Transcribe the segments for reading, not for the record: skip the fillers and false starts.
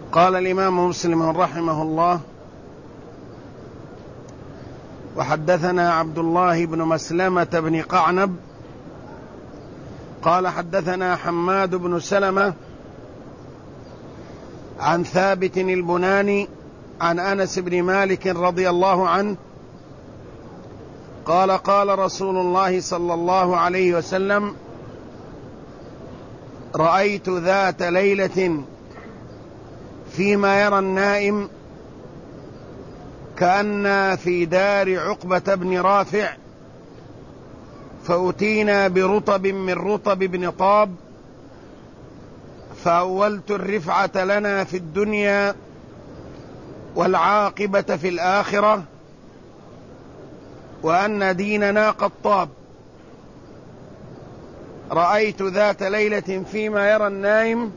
قال الإمام مسلم رحمه الله: وحدثنا عبد الله بن مسلمة بن قعنب قال حدثنا حماد بن سلمة عن ثابت البناني عن أنس بن مالك رضي الله عنه قال: قال رسول الله صلى الله عليه وسلم: رأيت ذات ليلة فيما يرى النائم كأن في دار عقبة بن رافع، فأتينا برطب من رطب بن طاب، فأولت الرفعة لنا في الدنيا والعاقبة في الآخرة، وأن ديننا قد طاب. رأيت ذات ليلة فيما يرى النائم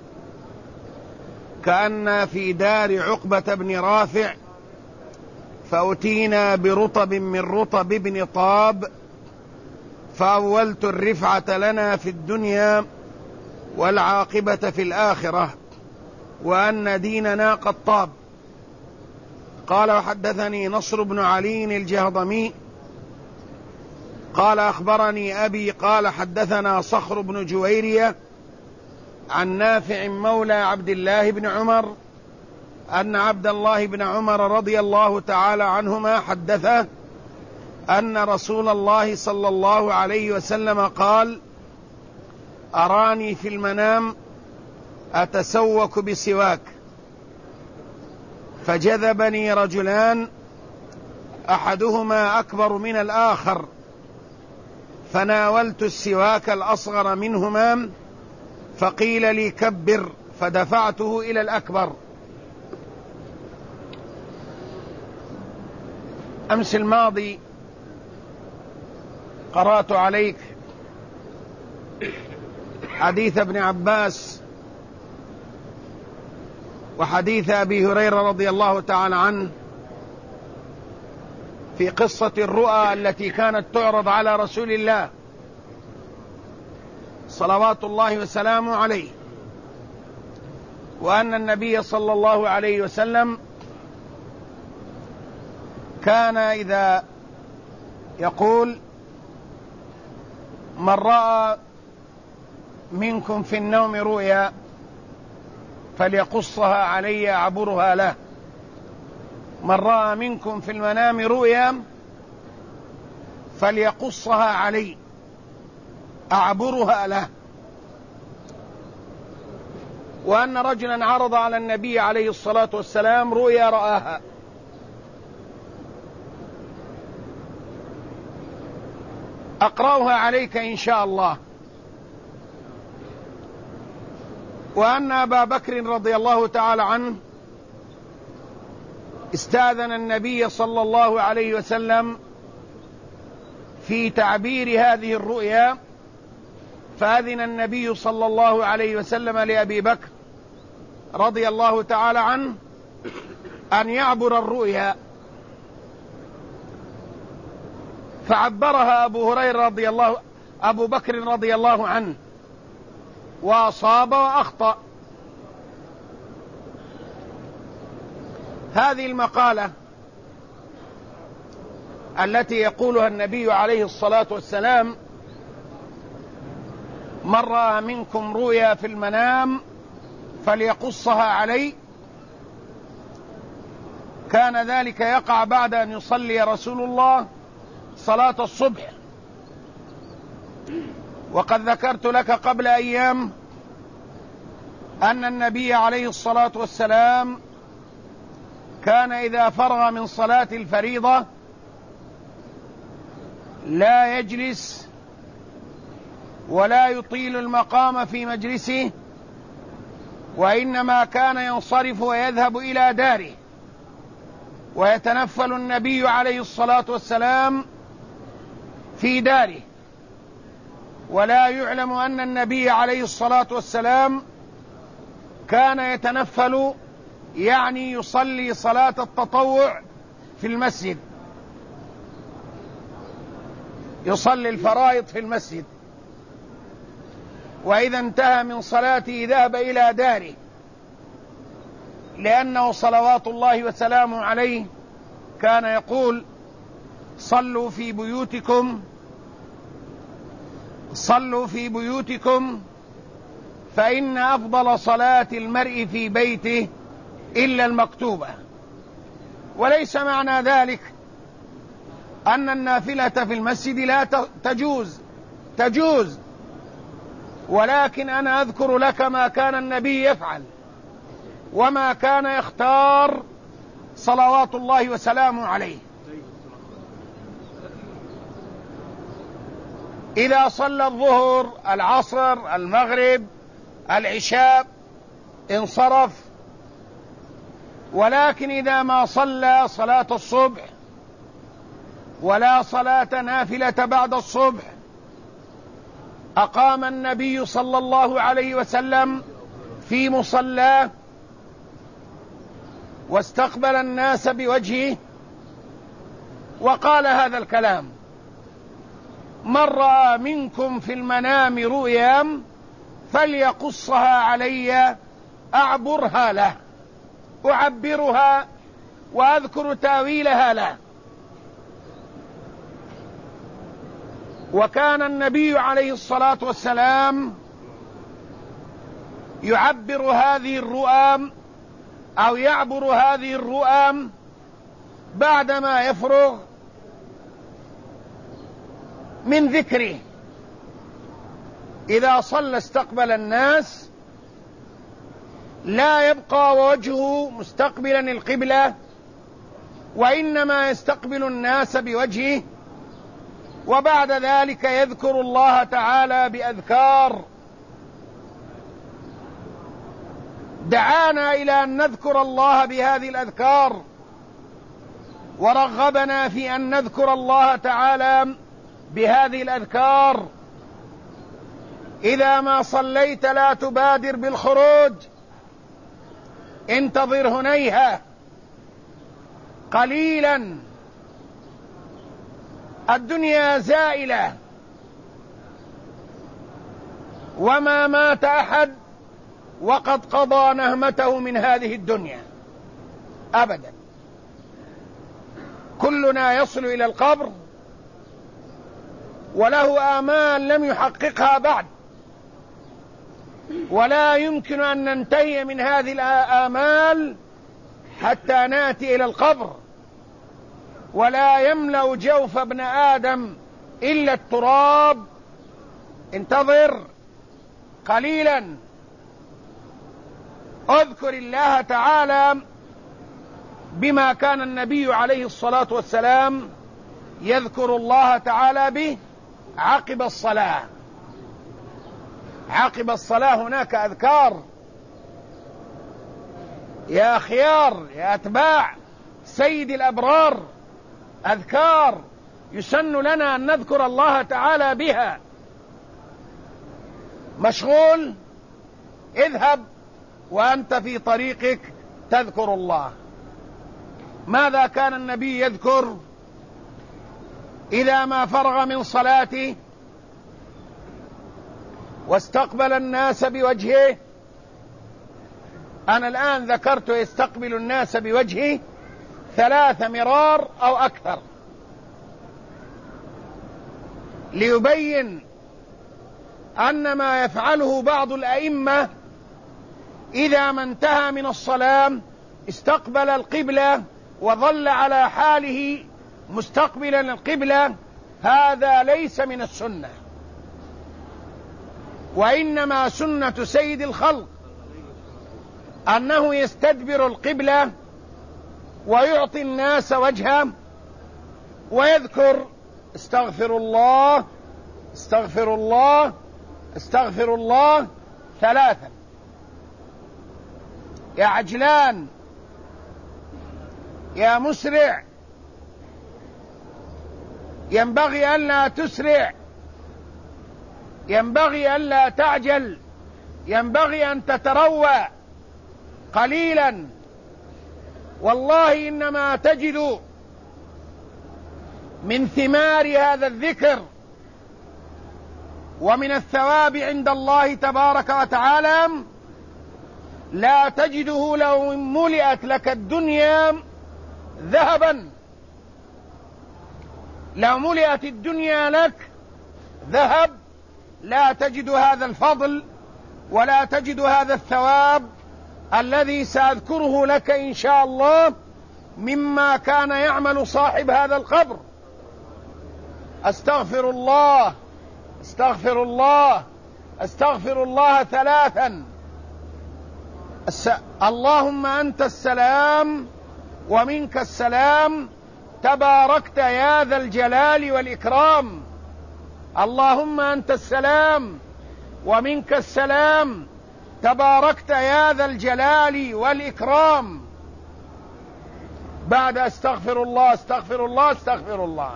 كأن في دار عقبة بن رافع، فأتينا برطب من رطب بن طاب، فأولت الرفعة لنا في الدنيا والعاقبة في الآخرة، وأن ديننا قد طاب. قال: وحدثني نصر بن علي الجهضمي قال: أخبرني أبي قال حدثنا صخر بن جويرية عن نافع مولى عبد الله بن عمر أن عبد الله بن عمر رضي الله تعالى عنهما حدثه أن رسول الله صلى الله عليه وسلم قال: أراني في المنام أتسوك بسواك، فجذبني رجلان أحدهما أكبر من الآخر، فناولت السواك الأصغر منهما، فقيل لي: كبر، فدفعته إلى الأكبر. أمس الماضي قرأت عليك حديث ابن عباس وحديث أبي هريرة رضي الله تعالى عنه في قصة الرؤى التي كانت تعرض على رسول الله صلوات الله وسلامه عليه، وأن النبي صلى الله عليه وسلم كان إذا يقول: من رأى منكم في النوم رؤيا فليقصها علي أعبرها له، من رأى منكم في المنام رؤيا فليقصها علي أعبرها له. وأن رجلا عرض على النبي عليه الصلاة والسلام رؤيا رآها، أقرأها عليك إن شاء الله. وأن أبا بكر رضي الله تعالى عنه استأذن النبي صلى الله عليه وسلم في تعبير هذه الرؤيا، فأذن النبي صلى الله عليه وسلم لأبي بكر رضي الله تعالى عنه أن يعبر الرؤيا، فعبرها أبو بكر رضي الله عنه، وأصاب وأخطأ. هذه المقالة التي يقولها النبي عليه الصلاة والسلام: من رأى منكم رؤيا في المنام فليقصها علي، كان ذلك يقع بعد أن يصلي رسول الله صلاة الصبح. وقد ذكرت لك قبل أيام أن النبي عليه الصلاة والسلام كان إذا فرغ من صلاة الفريضة لا يجلس ولا يطيل المقام في مجلسه، وإنما كان ينصرف ويذهب إلى داره، ويتنفل النبي عليه الصلاة والسلام في داره. ولا يعلم أن النبي عليه الصلاة والسلام كان يتنفل، يعني يصلي صلاة التطوع في المسجد، يصلي الفرائض في المسجد، وإذا انتهى من صلاته ذهب إلى داره لأنه صلوات الله وسلامه عليه كان يقول: صلوا في بيوتكم فإن أفضل صلاة المرء في بيته إلا المكتوبة. وليس معنى ذلك أن النافلة في المسجد لا تجوز، ولكن أنا أذكر لك ما كان النبي يفعل وما كان يختار صلوات الله وسلامه عليه. إذا صلى الظهر، العصر، المغرب، العشاء انصرف، ولكن إذا ما صلى صلاة الصبح ولا صلاة نافلة بعد الصبح أقام النبي صلى الله عليه وسلم في مصلاه واستقبل الناس بوجهه وقال هذا الكلام: من رأى منكم في المنام رؤيا فليقصها علي أعبرها له، أعبرها وأذكر تاويلها له. وكان النبي عليه الصلاة والسلام يعبر هذه الرؤى أو يعبر هذه الرؤى بعدما يفرغ من ذكره. إذا صلى استقبل الناس، لا يبقى وجهه مستقبلا القبلة، وإنما يستقبل الناس بوجهه، وبعد ذلك يذكر الله تعالى بأذكار. دعانا إلى أن نذكر الله بهذه الأذكار، ورغبنا في أن نذكر الله تعالى بهذه الأذكار. إذا ما صليت لا تبادر بالخروج، انتظر هنيهة قليلا، الدنيا زائلة، وما مات أحد وقد قضى نهمته من هذه الدنيا أبدا. كلنا يصل إلى القبر وله آمال لم يحققها بعد، ولا يمكن أن ننتهي من هذه الآمال حتى نأتي إلى القبر، ولا يملأ جوف ابن آدم إلا التراب. انتظر قليلا، اذكر الله تعالى بما كان النبي عليه الصلاة والسلام يذكر الله تعالى به عقب الصلاة. عقب الصلاة هناك أذكار يا خيار، يا أتباع سيد الأبرار، أذكار يسن لنا أن نذكر الله تعالى بها. مشغول، اذهب وأنت في طريقك تذكر الله. ماذا كان النبي يذكر إذا ما فرغ من صلاته واستقبل الناس بوجهه؟ أنا الآن ذكرت يستقبل الناس بوجهه 3 مرار أو أكثر، ليبين أن ما يفعله بعض الأئمة إذا ما انتهى من الصلاة استقبل القبلة وظل على حاله مستقبلا القبلة، هذا ليس من السنة، وإنما سنة سيد الخلق أنه يستدبر القبلة ويعطي الناس وجهه ويذكر: استغفر الله استغفر الله استغفر الله 3. يا عجلان، يا مسرع، ينبغي ألا تسرع، ينبغي ألا تعجل، ينبغي أن تتروى قليلا. والله إنما تجد من ثمار هذا الذكر ومن الثواب عند الله تبارك وتعالى لا تجده لو ملئت لك الدنيا ذهبا، لو ملئت الدنيا لك ذهب لا تجد هذا الفضل ولا تجد هذا الثواب الذي سأذكره لك إن شاء الله مما كان يعمل صاحب هذا القبر. أستغفر الله أستغفر الله أستغفر الله 3. اللهم أنت السلام ومنك السلام تباركت يا ذا الجلال والإكرام. اللهم أنت السلام ومنك السلام تباركت يا ذا الجلال والإكرام. بعد أستغفر الله أستغفر الله أستغفر الله.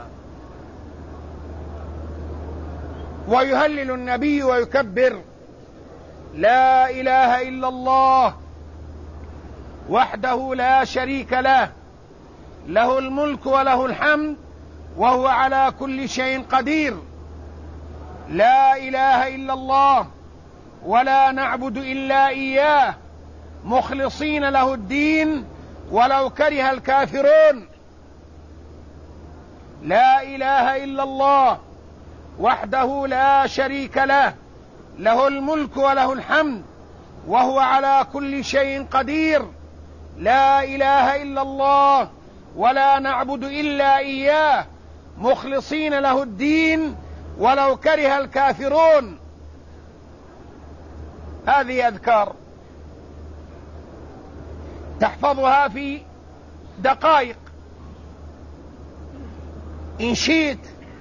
ويهلل النبي ويكبر: لا إله إلا الله وحده لا شريك له، له الملك وله الحمد وهو على كل شيء قدير. لا إله إلا الله ولا نعبد إلا إياه مخلصين له الدين ولو كره الكافرون. لا إله إلا الله وحده لا شريك له، له الملك وله الحمد وهو على كل شيء قدير. لا إله إلا الله ولا نعبد إلا إياه مخلصين له الدين ولو كره الكافرون. هذه أذكار تحفظها في دقائق. إن شئت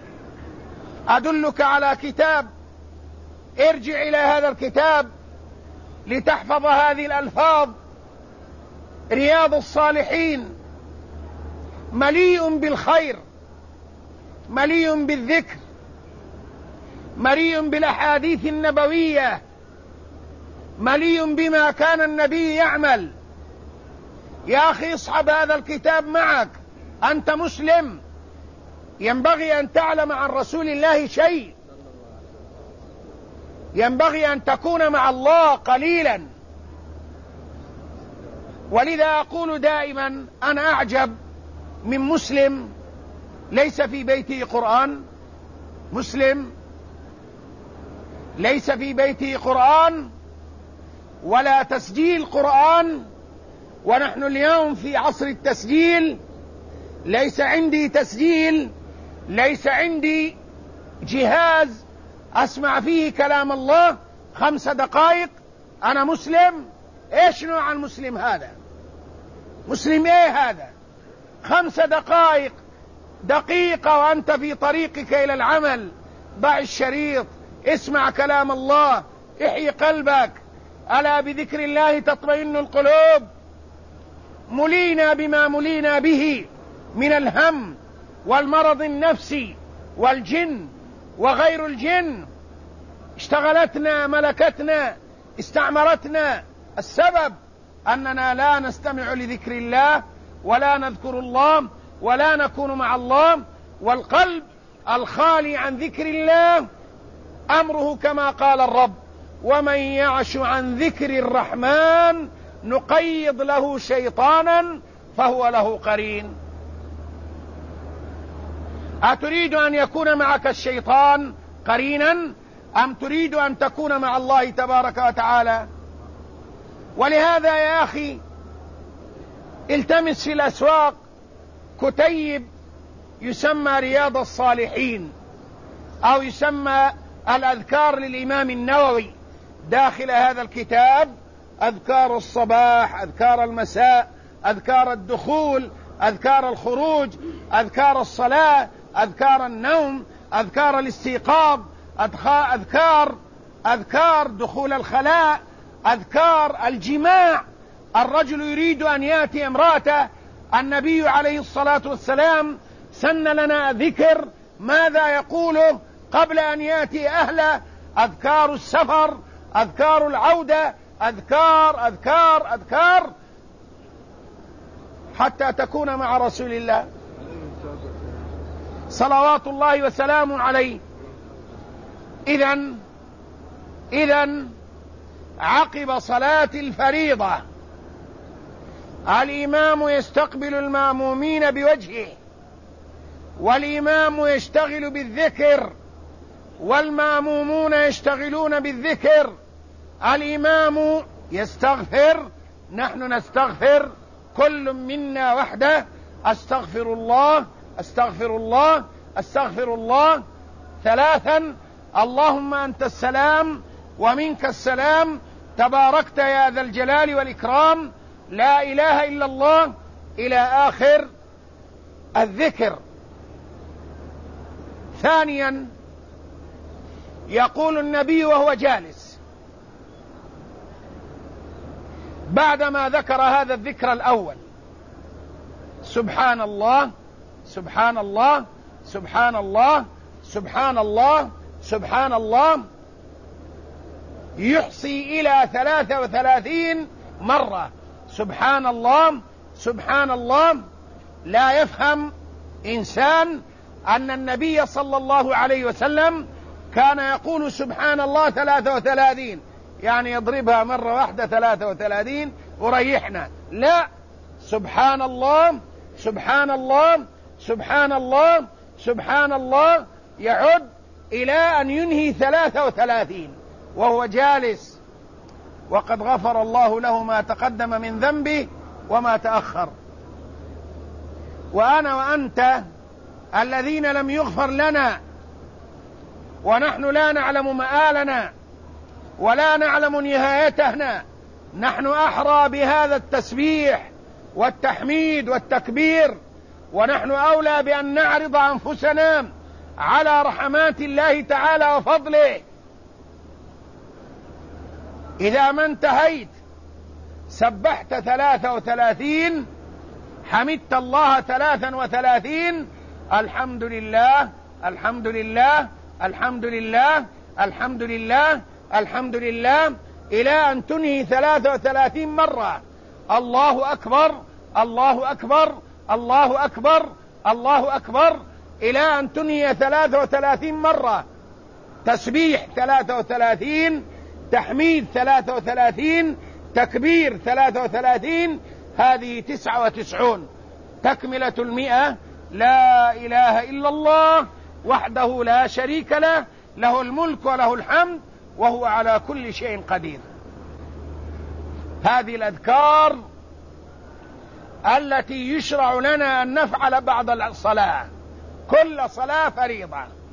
أدلك على كتاب، ارجع إلى هذا الكتاب لتحفظ هذه الألفاظ. رياض الصالحين مليء بالخير، مليء بالذكر، مليء بالأحاديث النبوية، مليء بما كان النبي يعمل. يا أخي اصحب هذا الكتاب معك، أنت مسلم، ينبغي أن تعلم عن رسول الله شيء، ينبغي أن تكون مع الله قليلا. ولذا أقول دائما أنا أعجب من مسلم ليس في بيته قرآن، مسلم ليس في بيته قرآن ولا تسجيل قرآن، ونحن اليوم في عصر التسجيل. ليس عندي تسجيل، ليس عندي جهاز أسمع فيه كلام الله 5 دقائق. أنا مسلم. إيش نوع المسلم هذا؟ مسلم إيه هذا؟ 5 دقائق، دقيقة وأنت في طريقك إلى العمل. ضع الشريط، اسمع كلام الله، احيي قلبك. ألا بذكر الله تطمئن القلوب. ملينا بما ملينا به من الهم والمرض النفسي والجن وغير الجن. اشتغلتنا، ملكتنا، استعمرتنا. السبب أننا لا نستمع لذكر الله ولا نذكر الله ولا نكون مع الله. والقلب الخالي عن ذكر الله أمره كما قال الرب: ومن يعش عن ذكر الرحمن نقيض له شيطانا فهو له قرين. أتريد أن يكون معك الشيطان قرينا أم تريد أن تكون مع الله تبارك وتعالى؟ ولهذا يا أخي التمس في الأسواق كتيب يسمى رياض الصالحين أو يسمى الأذكار للإمام النووي. داخل هذا الكتاب أذكار الصباح، أذكار المساء، أذكار الدخول، أذكار الخروج، أذكار الصلاة، أذكار النوم، أذكار الاستيقاظ، أذكار دخول الخلاء، أذكار الجماع. الرجل يريد أن يأتي امرأته، النبي عليه الصلاة والسلام سن لنا ذكر ماذا يقوله قبل أن يأتي أهله. أذكار السفر، أذكار العودة، أذكار أذكار أذكار حتى تكون مع رسول الله صلوات الله وسلامه عليه. إذن عقب صلاة الفريضة الإمام يستقبل المأمومين بوجهه، والإمام يشتغل بالذكر والمأمومون يشتغلون بالذكر. الإمام يستغفر، نحن نستغفر، كل منا وحده، أستغفر الله أستغفر الله أستغفر الله 3، اللهم أنت السلام ومنك السلام، تباركت يا ذا الجلال والإكرام، لا إله إلا الله، إلى آخر الذكر. ثانيا يقول النبي وهو جالس بعدما ذكر هذا الذكر الأول: سبحان الله سبحان الله سبحان الله سبحان الله سبحان الله، يحصي إلى 33 مرة سبحان الله سبحان الله. لا يفهم إنسان أن النبي صلى الله عليه وسلم كان يقول سبحان الله 33، يعني يضربها مرة واحدة 33 وريحنا. لا، سبحان الله سبحان الله سبحان الله سبحان الله، يعد إلى أن ينهي 33 وهو جالس، وقد غفر الله له ما تقدم من ذنبه وما تأخر. وأنا وأنت الذين لم يغفر لنا ونحن لا نعلم مآلنا ولا نعلم نهايتنا، نحن أحرى بهذا التسبيح والتحميد والتكبير، ونحن أولى بأن نعرض أنفسنا على رحمات الله تعالى وفضله. إذا ما انتهيت سبحت 33، حمدت الله 33، الحمد لله الحمد لله الحمد لله الحمد لله الحمد لله، إلى أن تنهي 33 مرة الله أكبر الله أكبر الله أكبر الله أكبر، إلى أن تنهي 33 مرة تسبيح 33، تحميد 33، تكبير 33، هذه 99 تكملة 100. لا إله إلا الله وحده لا شريك له، له الملك وله الحمد وهو على كل شيء قدير. هذه الأذكار التي يشرع لنا أن نفعل بعد الصلاة، كل صلاة فريضة،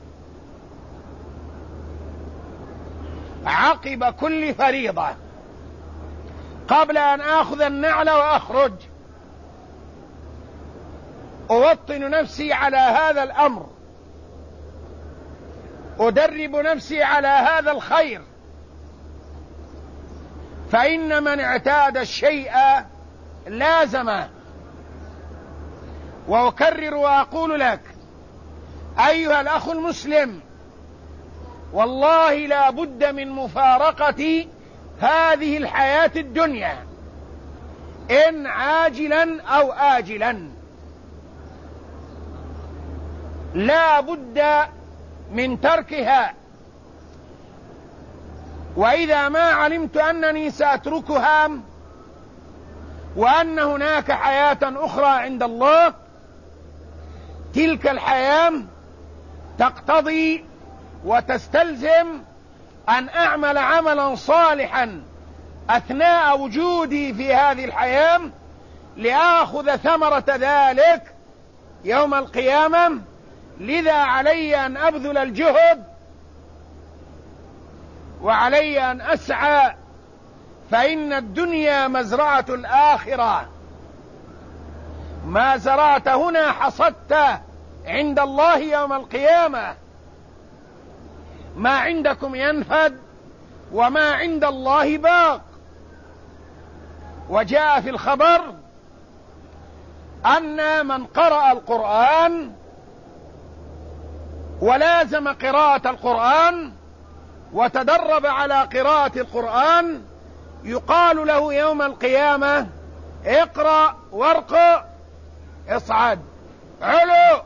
عقب كل فريضة، قبل أن آخذ النعل وأخرج، أوطن نفسي على هذا الأمر، أدرب نفسي على هذا الخير، فإن من اعتاد الشيء لازمه. وأكرر وأقول لك أيها الأخ المسلم، والله لا بد من مفارقة هذه الحياة الدنيا، إن عاجلا أو آجلا، لا بد من تركها. وإذا ما علمت أنني سأتركها وأن هناك حياة أخرى عند الله، تلك الحياة تقتضي وتستلزم أن أعمل عملا صالحا أثناء وجودي في هذه الحياة لآخذ ثمرة ذلك يوم القيامة. لذا علي أن أبذل الجهد وعلي أن أسعى، فإن الدنيا مزرعة الآخرة، ما زرعت هنا حصدت عند الله يوم القيامة. ما عندكم ينفد وما عند الله باق. وجاء في الخبر أن من قرأ القرآن ولازم قراءة القرآن وتدرب على قراءة القرآن، يقال له يوم القيامة: اقرأ وارقى، اصعد علو.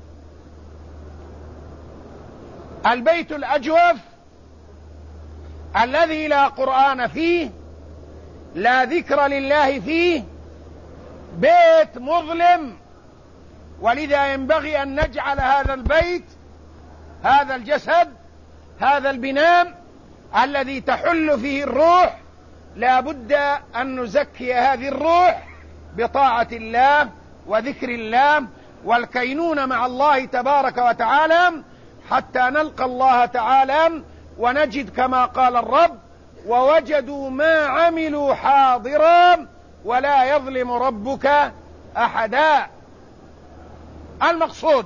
البيت الأجوف الذي لا قرآن فيه، لا ذكر لله فيه، بيت مظلم. ولذا ينبغي أن نجعل هذا البيت، هذا الجسد، هذا البناء الذي تحل فيه الروح، لا بد أن نزكي هذه الروح بطاعة الله وذكر الله والكينون مع الله تبارك وتعالى، حتى نلقى الله تعالى ونجد كما قال الرب: ووجدوا ما عملوا حاضرا ولا يظلم ربك أحدا. المقصود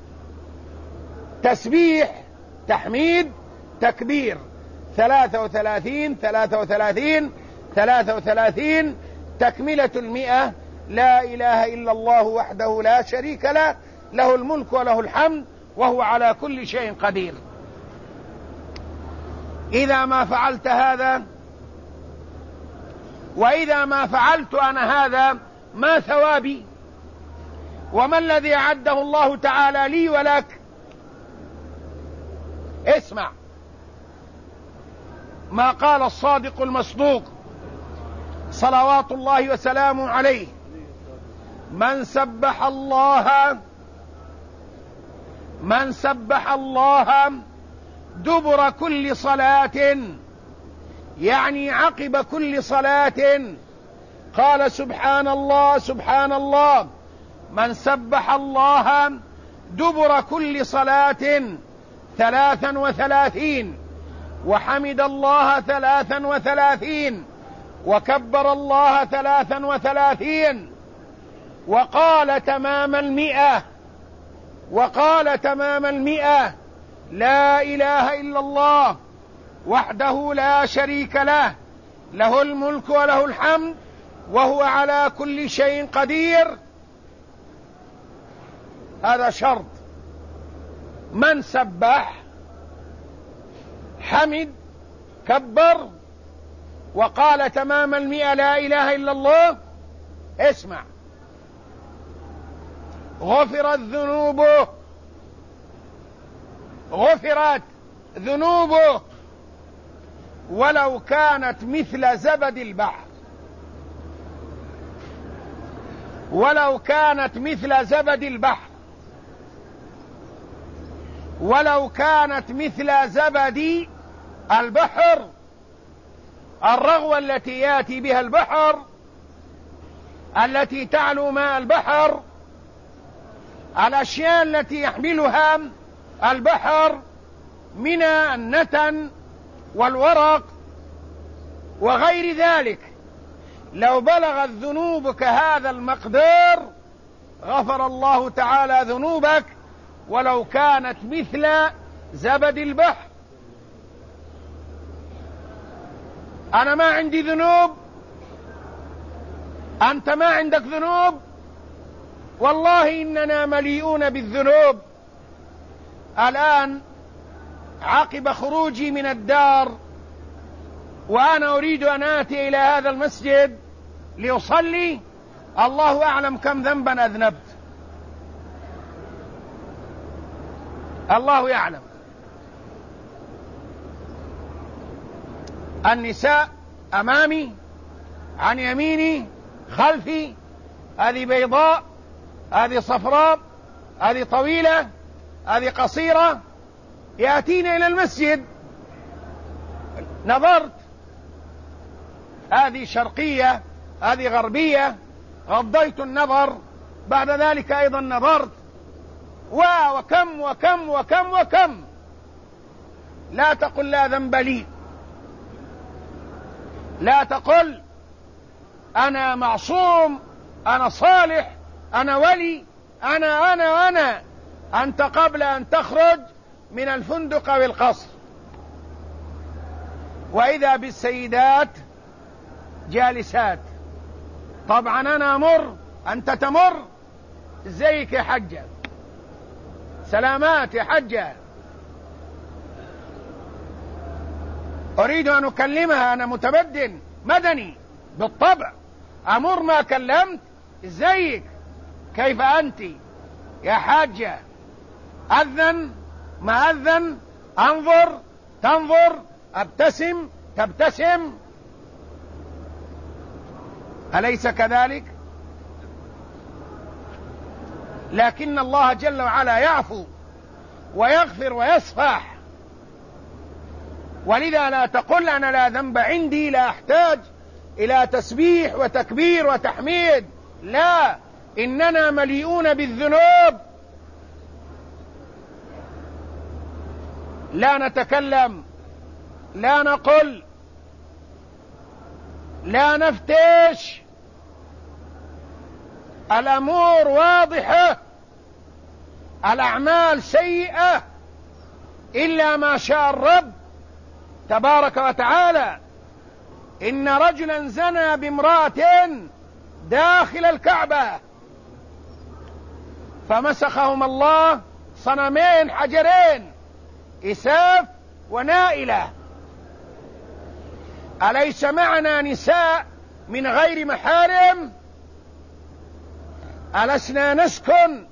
تسبيح، تحميد، تكبير، 33 33 33، تكملة 100. لا إله إلا الله وحده لا شريك له، له الملك وله الحمد وهو على كل شيء قدير. إذا ما فعلت هذا، وإذا ما فعلت أنا هذا، ما ثوابي؟ وما الذي أعده الله تعالى لي ولك؟ اسمع ما قال الصادق المصدوق صلوات الله وسلامه عليه: من سبح الله دبر كل صلاة، يعني عقب كل صلاة، قال: سبحان الله سبحان الله. من سبح الله دبر كل صلاة 33، وحمد الله 33، وكبر الله 33، وقال تمام 100 لا إله إلا الله وحده لا شريك له، له الملك وله الحمد وهو على كل شيء قدير. هذا شرط. من سبح، حمد، كبر، وقال تمام 100 لا إله إلا الله، اسمع: غفرت ذنوبه ولو كانت مثل زبد البحر. ولو كانت مثل زبد البحر، ولو كانت مثل زبد البحر، الرغوة التي يأتي بها البحر، التي تعلو ماء البحر، الأشياء التي يحملها البحر من النتن والورق وغير ذلك، لو بلغت ذنوبك هذا المقدار غفر الله تعالى ذنوبك ولو كانت مثل زبد البحر. أنا ما عندي ذنوب، أنت ما عندك ذنوب، والله إننا مليئون بالذنوب. الآن عقب خروجي من الدار وأنا أريد أن آتي إلى هذا المسجد لأصلي، الله أعلم كم ذنبا أذنبت، الله يعلم. النساء أمامي، عن يميني، خلفي، هذه بيضاء، هذه صفراء، هذه طويلة، هذه قصيرة، يأتين إلى المسجد. نظرت، هذه شرقية، هذه غربية، غضيت النظر، بعد ذلك أيضا نظرت، وكم وكم وكم وكم. لا تقل لا ذنب لي، لا تقل أنا معصوم، أنا صالح، أنا ولي، أنا. أنت قبل أن تخرج من الفندق أو القصر وإذا بالسيدات جالسات. طبعا أنا أمر، أنت تمر، ازيك يا حجة، سلامات يا حجة، أريد أن أكلمها، أنا متمدن مدني بالطبع، أمر ما كلمت، ازيك، كيف أنت يا حاجة، أذن ما أذن، أنظر، تنظر، أبتسم تبتسم، أليس كذلك؟ لكن الله جل وعلا يعفو ويغفر ويصفح، ولذا لا تقل أنا لا ذنب عندي، لا أحتاج إلى تسبيح وتكبير وتحميد، لا، إننا مليئون بالذنوب، لا نتكلم، لا نقل، لا نفتش، الأمور واضحة، الأعمال سيئة إلا ما شاء الرب تبارك وتعالى. إن رجلا زنى بامرأة داخل الكعبة فمسخهما الله صنمين حجرين إساف ونائلة. أليس معنا نساء من غير محارم؟ ألسنا نسكن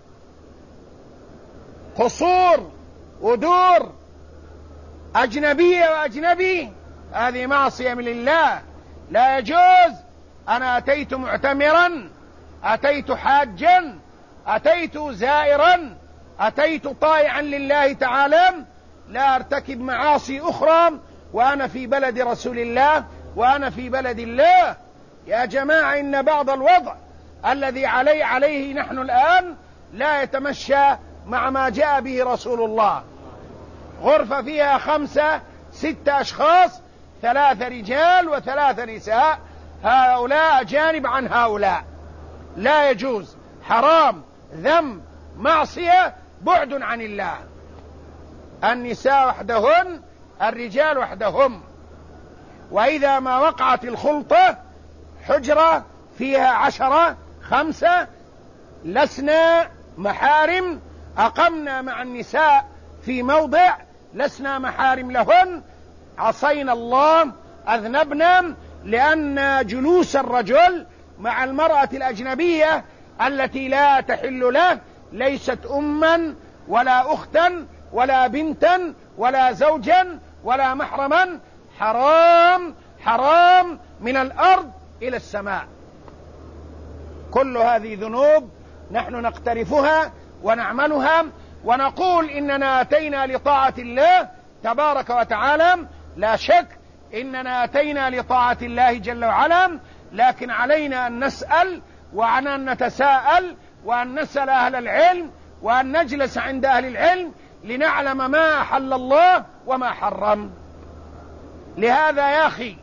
قصور ودور أجنبية وأجنبي؟ هذه معصية من الله، لا يجوز. أنا أتيت معتمرا، أتيت حاجا، أتيت زائرا، أتيت طائعا لله تعالى، لا أرتكب معاصي أخرى وأنا في بلد رسول الله وأنا في بلد الله. يا جماعة، إن بعض الوضع الذي عليه نحن الآن لا يتمشى مع ما جاء به رسول الله. غرفة فيها 5 6 أشخاص، 3 رجال و3 نساء، هؤلاء أجانب عن هؤلاء، لا يجوز، حرام، ذنب، معصية، بعد عن الله. النساء وحدهن، الرجال وحدهم. وإذا ما وقعت الخلطة، حجرة فيها 10 5 لسنا محارم، أقمنا مع النساء في موضع لسنا محارم لهن، عصينا الله، أذنبنا، لأن جلوس الرجل مع المرأة الأجنبية التي لا تحل له ليست أما ولا أختا ولا بنتا ولا زوجا ولا محرما، حرام حرام من الأرض إلى السماء. كل هذه ذنوب نحن نقترفها ونعملها ونقول إننا أتينا لطاعة الله تبارك وتعالى. لا شك إننا أتينا لطاعة الله جل وعلا، لكن علينا أن نسأل وأن نتساءل وأن نسأل أهل العلم وأن نجلس عند أهل العلم لنعلم ما أحل الله وما حرم. لهذا يا أخي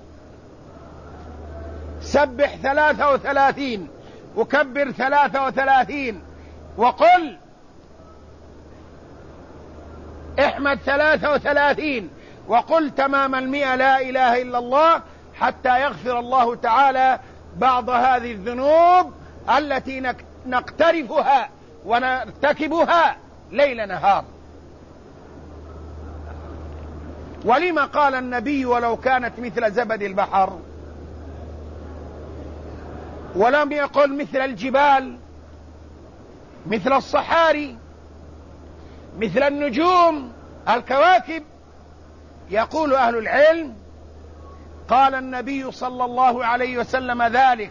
سبح 33 وكبر 33 وقل احمد 33 وقل تمام 100 لا إله إلا الله، حتى يغفر الله تعالى بعض هذه الذنوب التي نقترفها ونرتكبها ليل نهار. ولما قال النبي ولو كانت مثل زبد البحر؟ ولم يقل مثل الجبال، مثل الصحاري، مثل النجوم، الكواكب. يقول أهل العلم قال النبي صلى الله عليه وسلم ذلك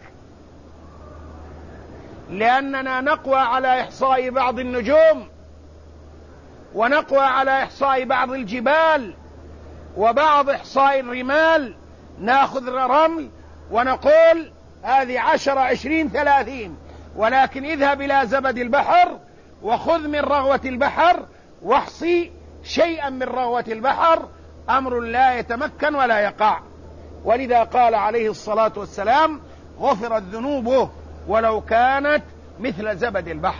لأننا نقوى على إحصاء بعض النجوم، ونقوى على إحصاء بعض الجبال، وبعض إحصاء الرمال. نأخذ رمل ونقول هذه 10 20 30، ولكن اذهب إلى زبد البحر وخذ من رغوة البحر واحصي شيئا من رغوة البحر، أمر لا يتمكن ولا يقع. ولذا قال عليه الصلاة والسلام غفرت ذنوبه ولو كانت مثل زبد البحر.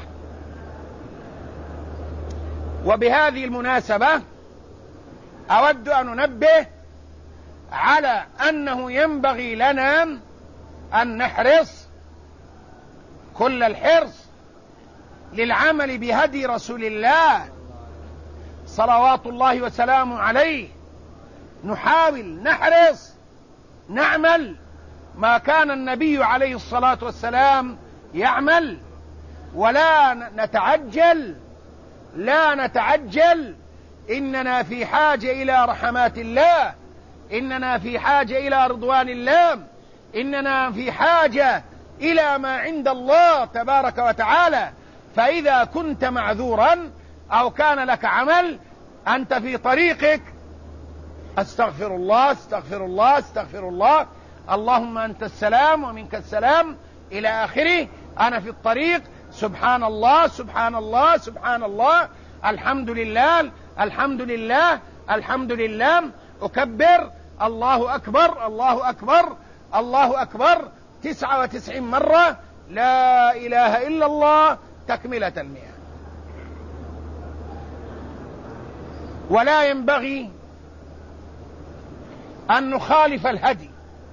وبهذه المناسبة أود أن ننبه على أنه ينبغي لنا أن نحرص كل الحرص للعمل بهدي رسول الله صلوات الله وسلامه عليه. نحاول نحرص نعمل ما كان النبي عليه الصلاة والسلام يعمل، ولا نتعجل، لا نتعجل. إننا في حاجة إلى رحمات الله إننا في حاجة إلى رضوان الله، إننا في حاجة إلى ما عند الله تبارك وتعالى. فإذا كنت معذورا أو كان لك عمل أنت في طريقك، استغفر الله استغفر الله استغفر الله، اللهم أنت السلام ومنك السلام إلى آخره، أنا في الطريق، سبحان الله سبحان الله سبحان الله، الحمد لله الحمد لله الحمد لله، أكبر، الله أكبر الله أكبر الله أكبر 99 مرة، لا إله إلا الله تكملة 100. ولا ينبغي أن نخالف الهدي،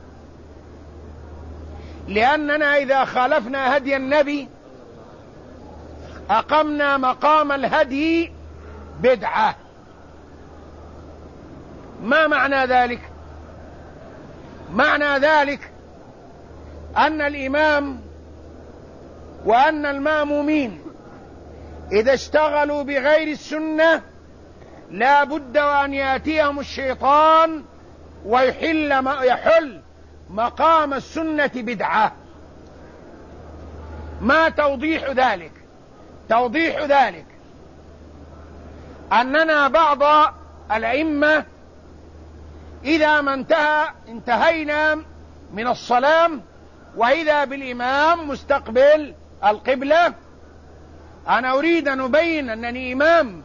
لأننا إذا خالفنا هدي النبي أقمنا مقام الهدي بدعة. ما معنى ذلك؟ معنى ذلك أن الإمام وأن المأمومين إذا اشتغلوا بغير السنة لا بد وأن يأتيهم الشيطان ويحل مقام السنة بدعة. ما توضيح ذلك؟ توضيح ذلك أننا بعض الأئمة إذا ما انتهينا من الصلاة وإذا بالإمام مستقبل القبلة، أنا أريد أن أبين أنني إمام،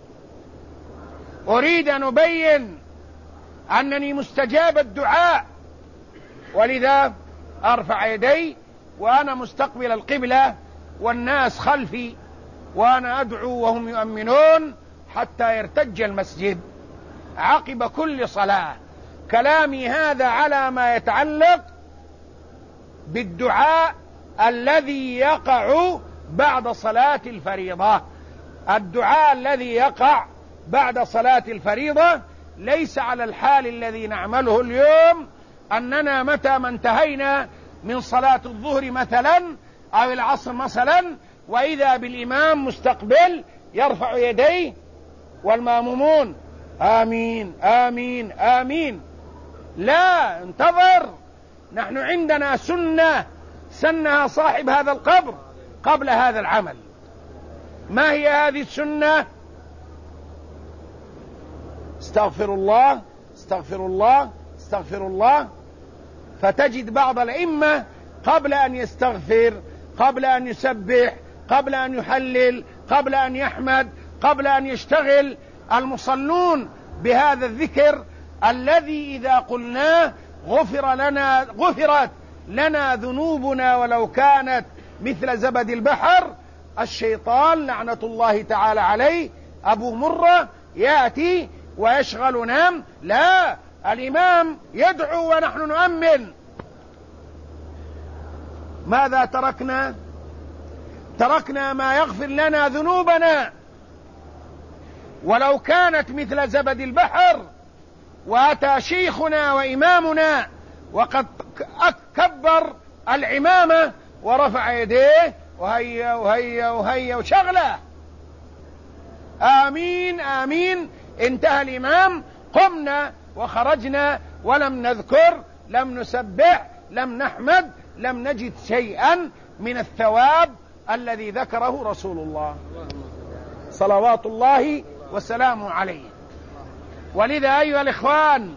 أريد أن أبين أنني مستجاب الدعاء، ولذا أرفع يدي وأنا مستقبل القبلة والناس خلفي وأنا أدعو وهم يؤمنون حتى يرتج المسجد عقب كل صلاة. كلامي هذا على ما يتعلق بالدعاء الذي يقع بعد صلاة الفريضة. الدعاء الذي يقع بعد صلاة الفريضة ليس على الحال الذي نعمله اليوم، أننا متى ما انتهينا من صلاة الظهر مثلا أو العصر مثلا وإذا بالإمام مستقبل يرفع يديه والمأمومون آمين آمين آمين. لا، انتظر، نحن عندنا سنة سنها صاحب هذا القبر قبل هذا العمل. ما هي هذه السنة؟ استغفر الله استغفر الله استغفر الله. فتجد بعض الأئمة قبل أن يستغفر، قبل أن يسبح، قبل أن يحلل، قبل أن يحمد، قبل أن يشتغل، المصلون بهذا الذكر الذي إذا قلناه غفرت لنا ذنوبنا ولو كانت مثل زبد البحر. الشيطان لعنة الله تعالى عليه أبو مرة يأتي ويشغلنا. لا، الإمام يدعو ونحن نؤمن. ماذا تركنا؟ تركنا ما يغفر لنا ذنوبنا. ولو كانت مثل زبد البحر وأتى شيخنا وإمامنا وقد كبر العمامة ورفع يديه وهيا وهيا وهيا وشغله آمين آمين، انتهى الإمام، قمنا وخرجنا ولم نذكر، لم نسبح، لم نحمد، لم نجد شيئا من الثواب الذي ذكره رسول الله صلوات الله وسلامه عليه. ولذا أيها الإخوان،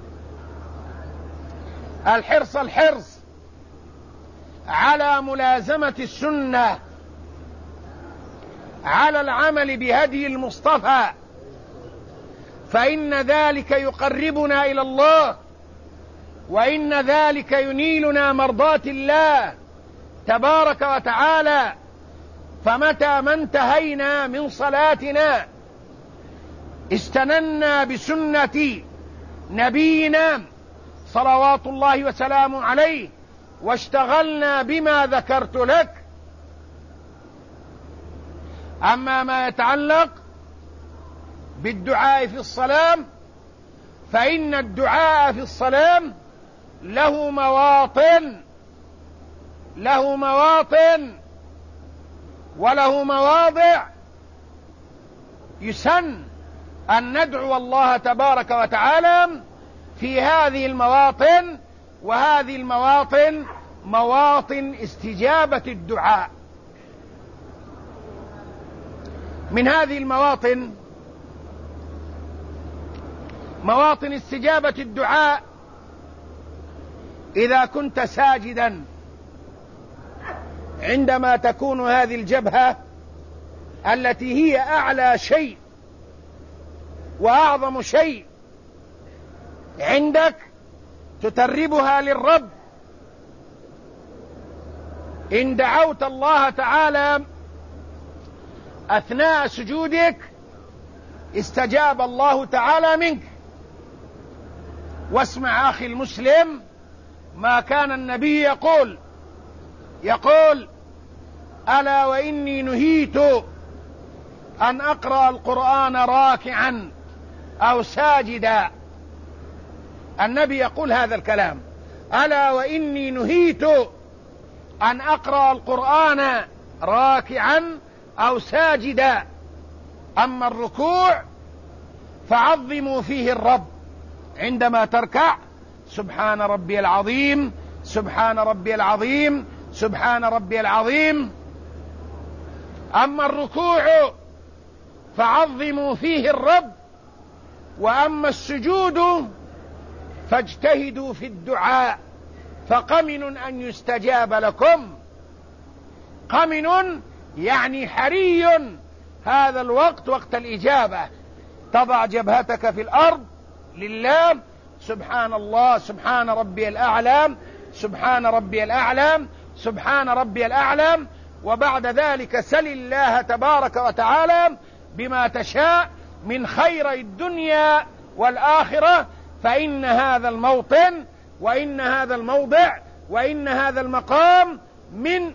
الحرص على ملازمة السنة، على العمل بهدي المصطفى، فإن ذلك يقربنا إلى الله، وإن ذلك ينيلنا مرضات الله تبارك وتعالى. فمتى ما انتهينا من صلاتنا استننا بسنة نبينا صلوات الله وسلامه عليه واشتغلنا بما ذكرت لك. أما ما يتعلق بالدعاء في الصلاة فإن الدعاء في الصلاة له مواطن وله مواضع يسن أن ندعو الله تبارك وتعالى في هذه المواطن، وهذه المواطن مواطن استجابة الدعاء. من هذه المواطن مواطن استجابة الدعاء إذا كنت ساجدا، عندما تكون هذه الجبهة التي هي أعلى شيء وأعظم شيء عندك تتربها للرب، إن دعوت الله تعالى أثناء سجودك استجاب الله تعالى منك. واسمع أخي المسلم ما كان النبي يقول ألا وإني نهيت أن أقرأ القرآن راكعا أو ساجدا. النبي يقول هذا الكلام: ألا وإني نهيت أن أقرأ القرآن راكعا أو ساجدا. أما الركوع فعظموا فيه الرب عندما تركع: سبحان ربي العظيم، سبحان ربي العظيم، سبحان ربي العظيم. أما الركوع فعظموا فيه الرب. وأما السجود فاجتهدوا في الدعاء فقمن أن يستجاب لكم. قمن يعني حري هذا الوقت، وقت الإجابة، تضع جبهتك في الأرض لله: سبحان الله، سبحان ربي الأعلى، سبحان ربي الأعلى، سبحان ربي الأعلى. وبعد ذلك سل الله تبارك وتعالى بما تشاء من خير الدنيا والآخرة، فإن هذا الموطن وإن هذا الموضع وإن هذا المقام من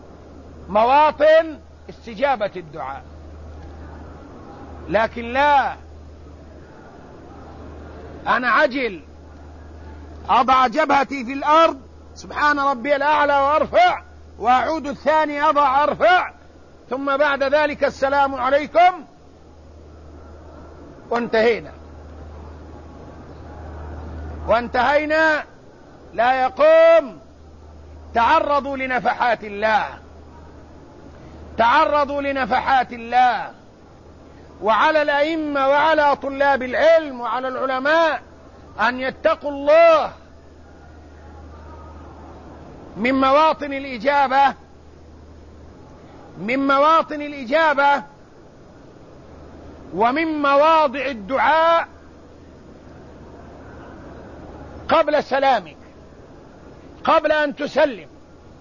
مواطن استجابة الدعاء. لكن لا، أنا عجل أضع جبهتي في الأرض سبحان ربي الأعلى وأرفع، وأعود الثاني أضع أرفع، ثم بعد ذلك السلام عليكم وانتهينا. لا يقوم. تعرضوا لنفحات الله، تعرضوا لنفحات الله. وعلى الأئمة وعلى طلاب العلم وعلى العلماء أن يتقوا الله. من مواطن الإجابة، من مواطن الإجابة ومن مواضع الدعاء قبل سلامك، قبل أن تسلم،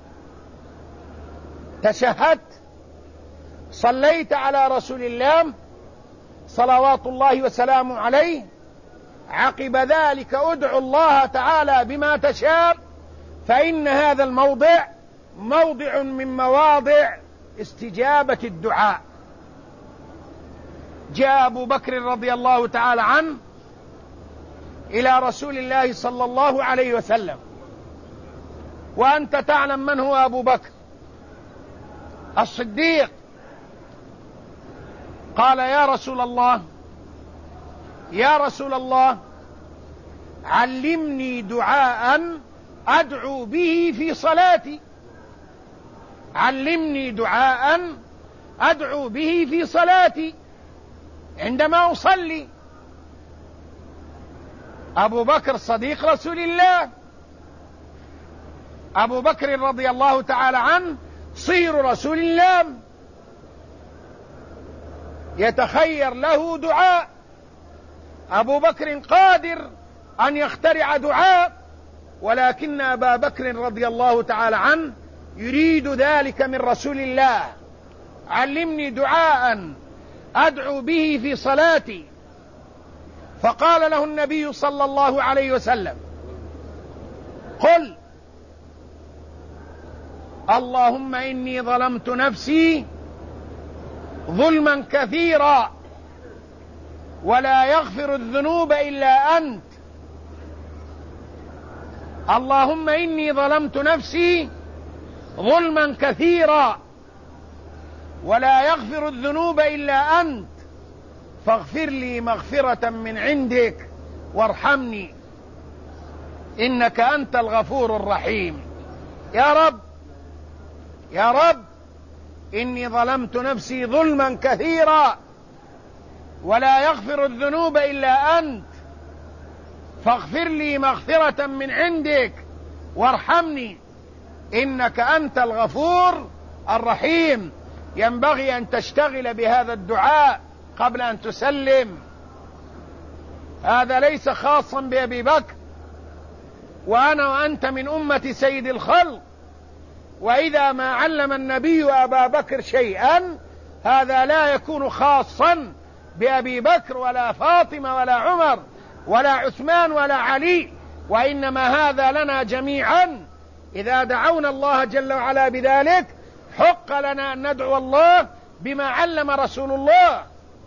تشهدت، صليت على رسول الله صلوات الله وسلامه عليه، عقب ذلك ادعو الله تعالى بما تشاء، فإن هذا الموضع موضع من مواضع استجابة الدعاء. جاء أبو بكر رضي الله تعالى عنه إلى رسول الله صلى الله عليه وسلم، وأنت تعلم من هو أبو بكر الصديق. قال: يا رسول الله، يا رسول الله، علمني دعاء أدعو به في صلاتي، علمني دعاء أدعو به في صلاتي عندما أصلي. أبو بكر صديق رسول الله، أبو بكر رضي الله تعالى عنه صهر رسول الله، يتخير له دعاء. أبو بكر قادر أن يخترع دعاء، ولكن أبا بكر رضي الله تعالى عنه يريد ذلك من رسول الله: علمني دعاء أدعو به في صلاتي. فقال له النبي صلى الله عليه وسلم: قل اللهم إني ظلمت نفسي ظلما كثيرا ولا يغفر الذنوب إلا أنت، اللهم إني ظلمت نفسي ظلما كثيرا ولا يغفر الذنوب إلا أنت، فاغفر لي مغفرة من عندك وارحمني. إنك أنت الغفور الرحيم. يا رب، يا رب، إني ظلمت نفسي ظلما كثيرا ولا يغفر الذنوب إلا أنت، فاغفر لي مغفرة من عندك وارحمني إنك أنت الغفور الرحيم. ينبغي أن تشتغل بهذا الدعاء قبل أن تسلم. هذا ليس خاصا بأبي بكر، وأنا وأنت من أمة سيد الخلق، وإذا ما علم النبي أبا بكر شيئا هذا لا يكون خاصا بأبي بكر ولا فاطمة ولا عمر ولا عثمان ولا علي، وإنما هذا لنا جميعا. إذا دعونا الله جل وعلا بذلك حق لنا أن ندعو الله بما علم رسول الله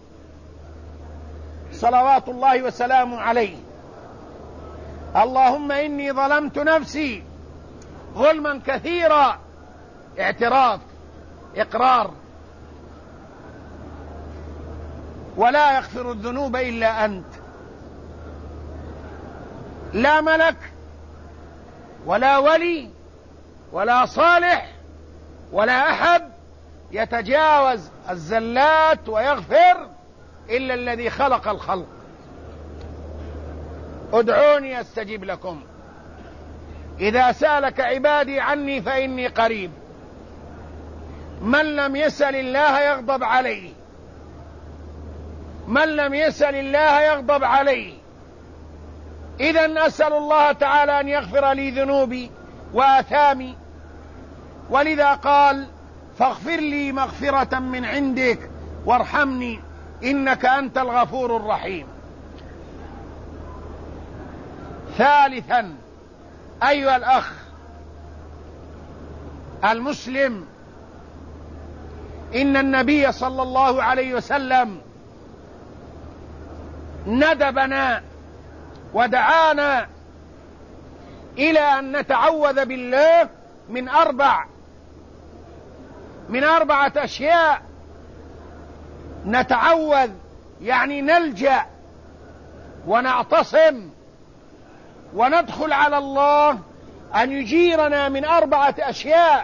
صلوات الله وسلامه عليه. اللهم إني ظلمت نفسي ظلما كثيرا، اعتراف، إقرار، ولا يغفر الذنوب إلا أنت. لا ملك ولا ولي ولا صالح ولا أحد يتجاوز الزلات ويغفر إلا الذي خلق الخلق. ادعوني أستجب لكم. إذا سألك عبادي عني فإني قريب. من لم يسأل الله يغضب عليه، من لم يسأل الله يغضب عليه. إذن أسأل الله تعالى أن يغفر لي ذنوبي وآثامي، ولذا قال فاغفر لي مغفرة من عندك وارحمني إنك أنت الغفور الرحيم. ثالثا أيها الأخ المسلم، إن النبي صلى الله عليه وسلم ندبنا ودعانا إلى أن نتعوذ بالله من أربعة أشياء. نتعوذ يعني نلجأ ونعتصم وندخل على الله أن يجيرنا من 4 أشياء.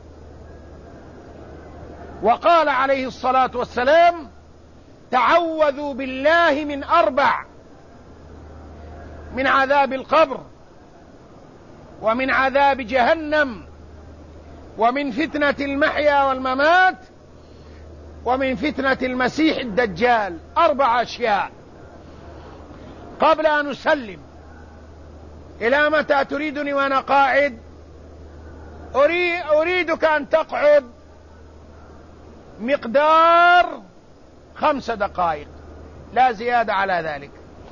وقال عليه الصلاة والسلام تعوذوا بالله من 4: من عذاب القبر، ومن عذاب جهنم، ومن فتنة المحيا والممات، ومن فتنة المسيح الدجال. 4 أشياء. قبل أن أسلم، إلى متى تريدني وأنا قاعد؟ أريدك أن تقعد مقدار 5 دقائق، لا زيادة على ذلك.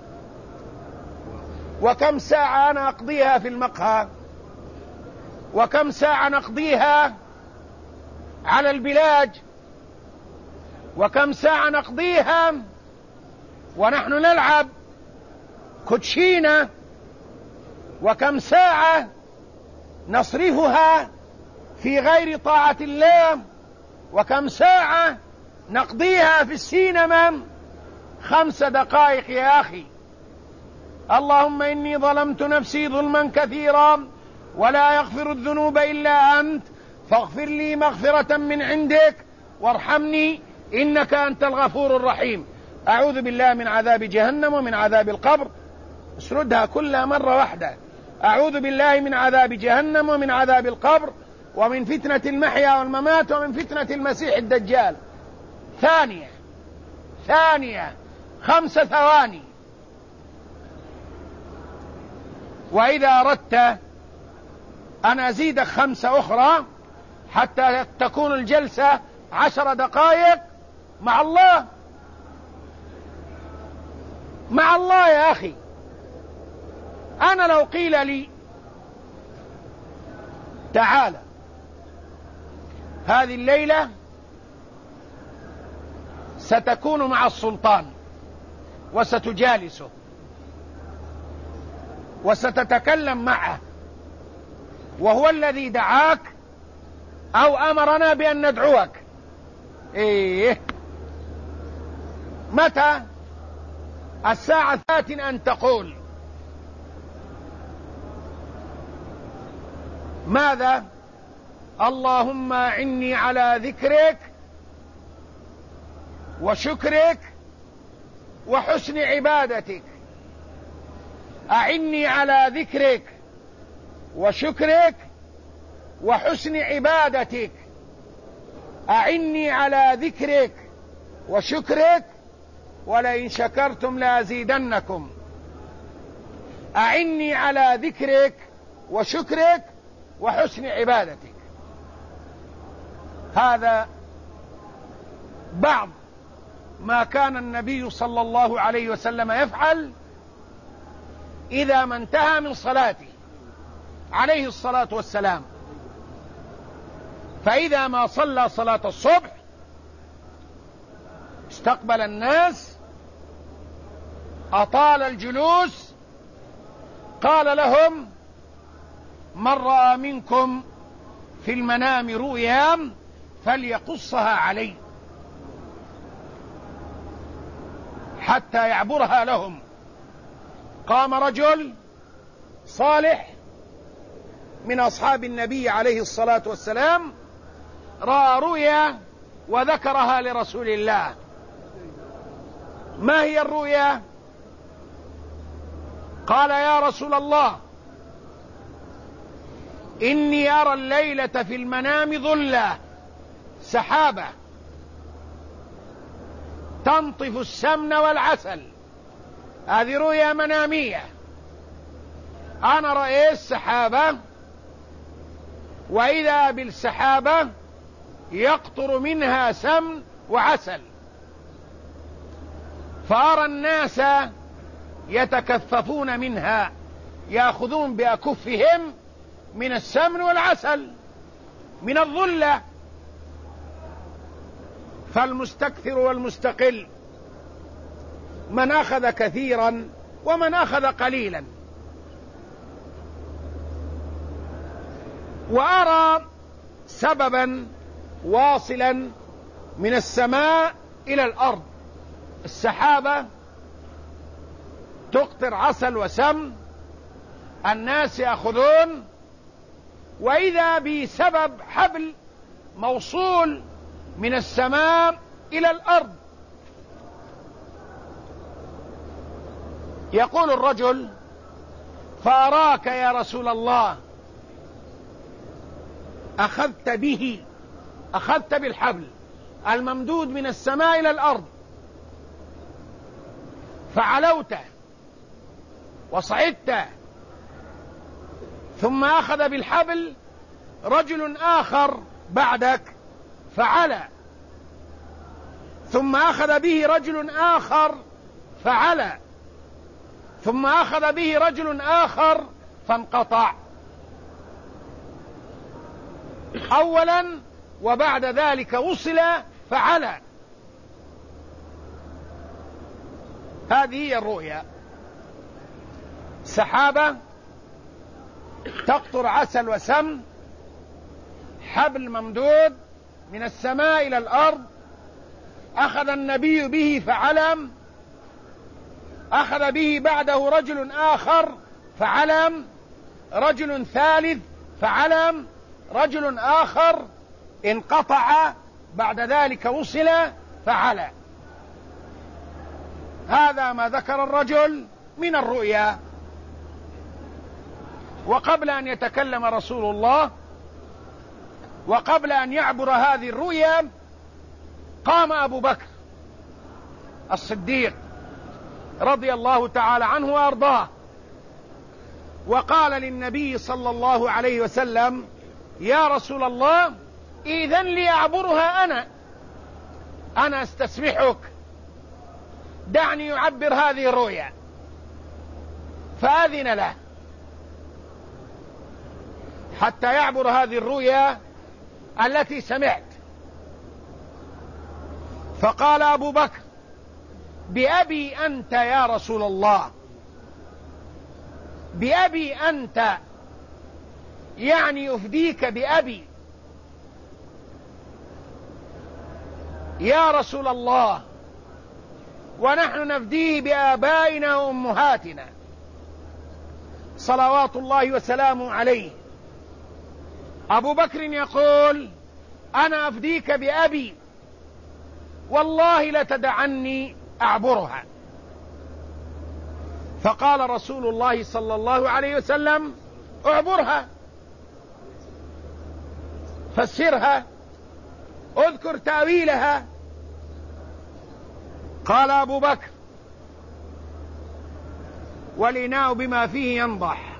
وكم ساعة أنا أقضيها في المقهى، وكم ساعة نقضيها على البلاج، وكم ساعة نقضيها ونحن نلعب كوتشينة، وكم ساعة نصرفها في غير طاعة الله، وكم ساعة نقضيها في السينما. 5 دقائق يا أخي. اللهم إني ظلمت نفسي ظلما كثيرا ولا يغفر الذنوب إلا أنت، فاغفر لي مغفرة من عندك وارحمني إنك أنت الغفور الرحيم. أعوذ بالله من عذاب جهنم ومن عذاب القبر. اسردها كلها مرة واحدة. أعوذ بالله من عذاب جهنم ومن عذاب القبر ومن فتنة المحيا والممات ومن فتنة المسيح الدجال. ثانية 5 ثواني. وإذا أردت أن أزيدك 5 أخرى حتى تكون الجلسة 10 دقائق مع الله. مع الله يا أخي. أنا لو قيل لي تعال هذه الليلة ستكون مع السلطان وستجالسه وستتكلم معه وهو الذي دعاك أو أمرنا بأن ندعوك، متى؟ الساعة 3 أن تقول ماذا؟ اللهم أعني على ذكرك وشكرك وحسن عبادتك. أعني على ذكرك وشكرك وحسن عبادتك. أعني على ذكرك وشكرك ولئن شكرتم لأزيدنكم. أعني على ذكرك وشكرك وحسن عبادتك. هذا بعض ما كان النبي صلى الله عليه وسلم يفعل إذا ما انتهى من صلاته عليه الصلاة والسلام. فإذا ما صلى صلاة الصبح استقبل الناس، أطال الجلوس، قال لهم: من رأى منكم في المنام رؤيا فليقصها علي حتى يعبرها لهم. قام رجل صالح من أصحاب النبي عليه الصلاة والسلام، رأى رؤيا وذكرها لرسول الله. ما هي الرؤيا؟ قال: يا رسول الله، إني أرى الليلة في المنام ظلة، سحابة تنطف السمن والعسل. هذه رؤيا منامية. أنا رأيت سحابة، وإذا بالسحابة يقطر منها سمن وعسل، فأرى الناس يتكففون منها، يأخذون بأكفهم من السمن والعسل من الظلة. فالمستكثر والمستقل، من أخذ كثيرا ومن أخذ قليلا. وأرى سببا واصلا من السماء إلى الأرض، السحابة تقطر عسل وسمن، الناس يأخذون، وإذا بسبب حبل موصول من السماء إلى الأرض. يقول الرجل: فأراك يا رسول الله أخذت بالحبل الممدود من السماء إلى الأرض، فعلوت وصعدت، ثم أخذ بالحبل رجل آخر بعدك فعلى، ثم أخذ به رجل آخر فعلى، ثم أخذ به رجل آخر فانقطع أولا، وبعد ذلك وصل فعلى. هذه هي الرؤيا، سحابة تقطر عسل وسمن، حبل ممدود من السماء إلى الأرض، أخذ النبي به فعلم، أخذ به بعده رجل آخر فعلم، رجل ثالث فعلم، رجل آخر انقطع، بعد ذلك وصل فعلى. هذا ما ذكر الرجل من الرؤيا. وقبل أن يتكلم رسول الله، وقبل أن يعبر هذه الرؤيا، قام أبو بكر الصديق رضي الله تعالى عنه وأرضاه، وقال للنبي صلى الله عليه وسلم: يا رسول الله، إذن لي أعبرها أنا استسمحك، دعني يعبر هذه الرؤيا. فأذن له حتى يعبر هذه الرؤيا التي سمعت. فقال أبو بكر: بأبي أنت يا رسول الله، بأبي أنت، يعني أفديك بأبي يا رسول الله، ونحن نفديه بآبائنا وأمهاتنا صلوات الله وسلامه عليه. أبو بكر يقول: أنا أفديك بأبي والله لتدعني أعبرها. فقال رسول الله صلى الله عليه وسلم: اعبرها، فسرها، اذكر تأويلها. قال أبو بكر: والإناء بما فيه ينضح،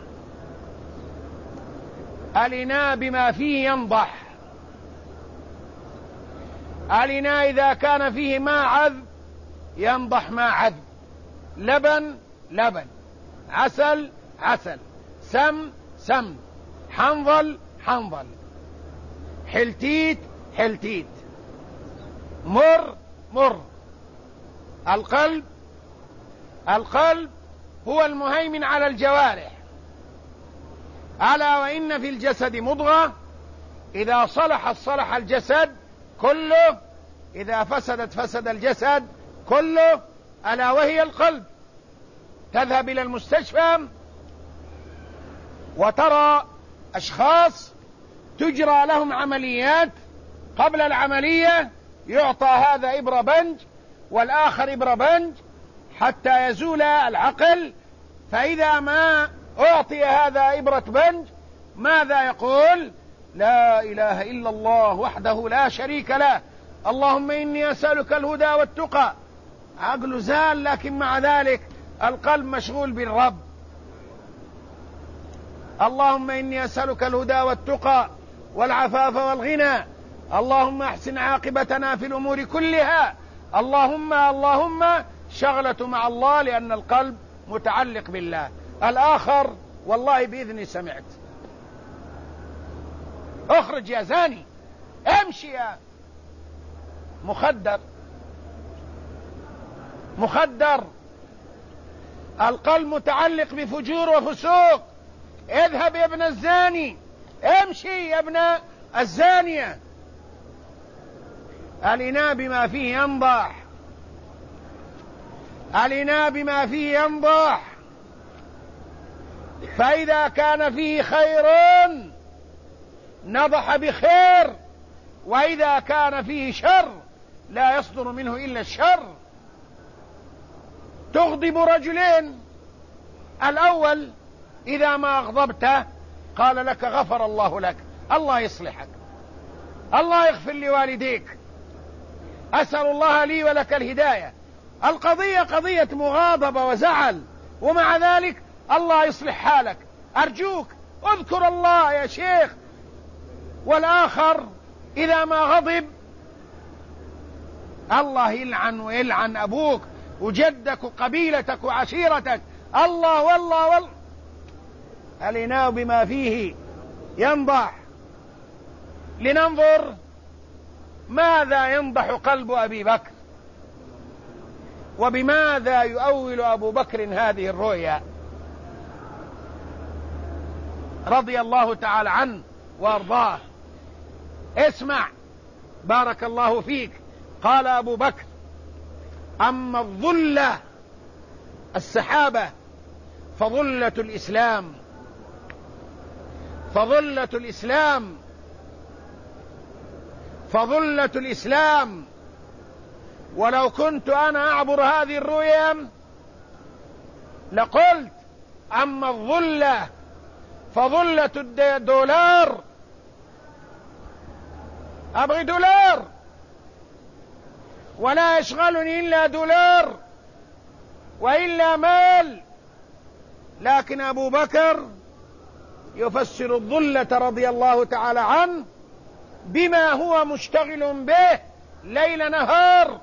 الإناء بما فيه ينضح. الإناء إذا كان فيه ماء عذب ينضح ماء عذب، لبن لبن، عسل عسل، سمن سمن، حنظل حنظل، حلتيت حلتيت، مر مر. القلب هو المهيمن على الجوارح. ألا وإن في الجسد مضغة إذا صلحت صلح الجسد كله، إذا فسدت فسد الجسد كله، ألا وهي القلب. تذهب إلى المستشفى وترى أشخاص تجرى لهم عمليات، قبل العملية يعطى هذا إبرة بنج والآخر إبرة بنج حتى يزول العقل، فإذا ما أعطي هذا إبرة بنج ماذا يقول؟ لا إله إلا الله وحده لا شريك له، اللهم إني أسألك الهدى والتقى. عقله زال، لكن مع ذلك القلب مشغول بالرب. اللهم إني أسألك الهدى والتقى والعفاف والغنى، اللهم احسن عاقبتنا في الأمور كلها، اللهم شغلة مع الله، لأن القلب متعلق بالله. الآخر: والله بإذني سمعت. اخرج يا زاني، امشي يا مخدر. القلب متعلق بفجور وفسوق. اذهب يا ابن الزاني، امشي يا ابن الزانية. الإناء بما فيه ينضح، الإناء بما فيه ينضح، فإذا كان فيه خير نضح بخير، وإذا كان فيه شر لا يصدر منه إلا الشر. تغضب رجلين، الأول إذا ما أغضبته قال لك غفر الله لك، الله يصلحك، الله يغفر لوالديك، أسأل الله لي ولك الهداية. القضية قضية مغاضبة وزعل، ومع ذلك الله يصلح حالك، أرجوك اذكر الله يا شيخ. والآخر إذا ما غضب الله يلعن ويلعن أبوك وجدك وقبيلتك وعشيرتك، الله والله. الإناء بما فيه ينضح. لننظر ماذا ينضح قلب أبي بكر، وبماذا يؤول أبو بكر هذه الرؤيا رضي الله تعالى عنه وارضاه. اسمع بارك الله فيك. قال أبو بكر: أما الظلة، السحابة، فظلة الإسلام، فظلة الإسلام، فظلة الإسلام. ولو كنت أنا أعبر هذه الرؤيا لقلت: أما الظلة فظلة الدولار، أبغي دولار ولا يشغلني إلا دولار وإلا مال. لكن أبو بكر يفسر الظلة رضي الله تعالى عنه بما هو مشتغل به ليل نهار،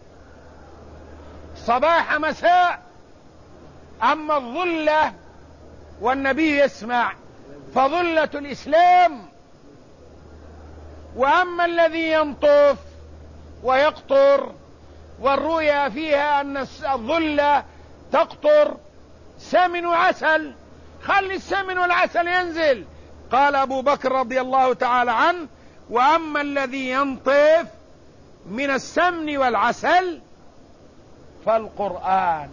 صباح مساء. أما الظلة، والنبي يسمع، فظلة الإسلام. وأما الذي ينطف ويقطر، والرؤيا فيها أن الظلة تقطر سمن وعسل، خلي السمن والعسل ينزل. قال أبو بكر رضي الله تعالى عنه: وأما الذي ينطف من السمن والعسل فالقرآن.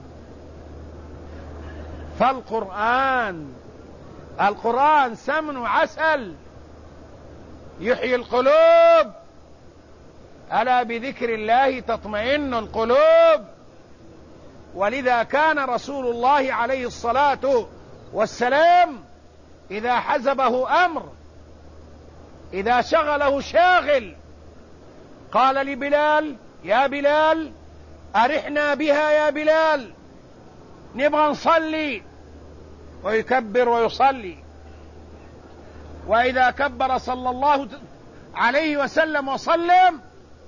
فالقرآن، القرآن سمن وعسل. يحيي القلوب، ألا بذكر الله تطمئن القلوب. ولذا كان رسول الله عليه الصلاة والسلام إذا حزبه أمر، إذا شغله شاغل، قال لبلال: يا بلال أرحنا بها يا بلال، نبغى نصلي، ويكبر ويصلي. وإذا كبر صلى الله عليه وسلم وسلم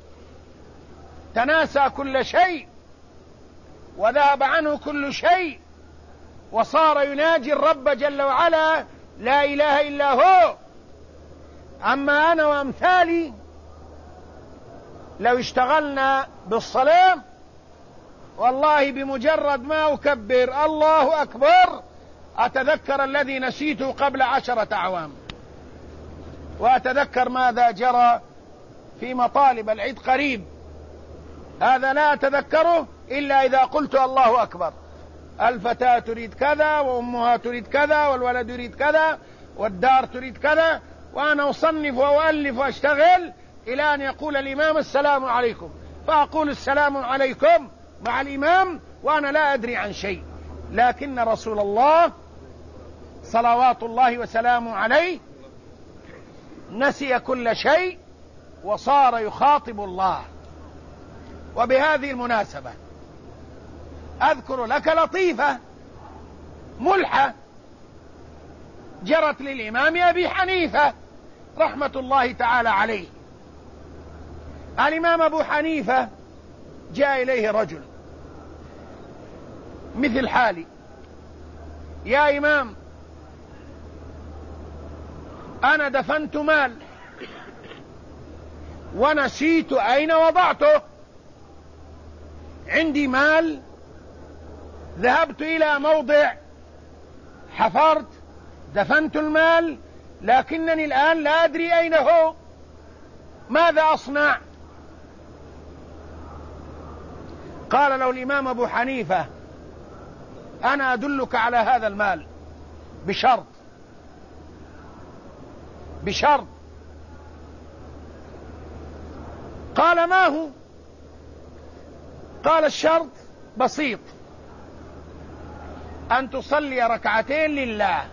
تناسى كل شيء وذهب عنه كل شيء، وصار يناجي الرب جل وعلا: لا إله إلا هو. أما أنا وأمثالي لو اشتغلنا بالصلاة، والله بمجرد ما أكبر الله أكبر أتذكر الذي نسيته قبل 10 أعوام، وأتذكر ماذا جرى في مطالب العيد قريب، هذا لا أتذكره إلا إذا قلت الله أكبر. الفتاة تريد كذا، وأمها تريد كذا، والولد يريد كذا، والدار تريد كذا، وأنا أصنف وأؤلف وأشتغل إلى أن يقول الإمام: السلام عليكم، فأقول السلام عليكم مع الإمام وأنا لا أدري عن شيء. لكن رسول الله صلوات الله وسلامه عليه نسي كل شيء وصار يخاطب الله. وبهذه المناسبة أذكر لك لطيفة ملحة جرت للإمام أبي حنيفة رحمة الله تعالى عليه. الإمام أبو حنيفة جاء إليه رجل مثل حالي: يا إمام، أنا دفنت مال ونسيت أين وضعته، عندي مال ذهبت إلى موضع حفرت دفنت المال، لكنني الآن لا أدري أين هو، ماذا أصنع؟ قال له الإمام أبو حنيفة: أنا أدلك على هذا المال بشرط. قال: ما هو؟ قال: الشرط بسيط، أن تصلي ركعتين لله،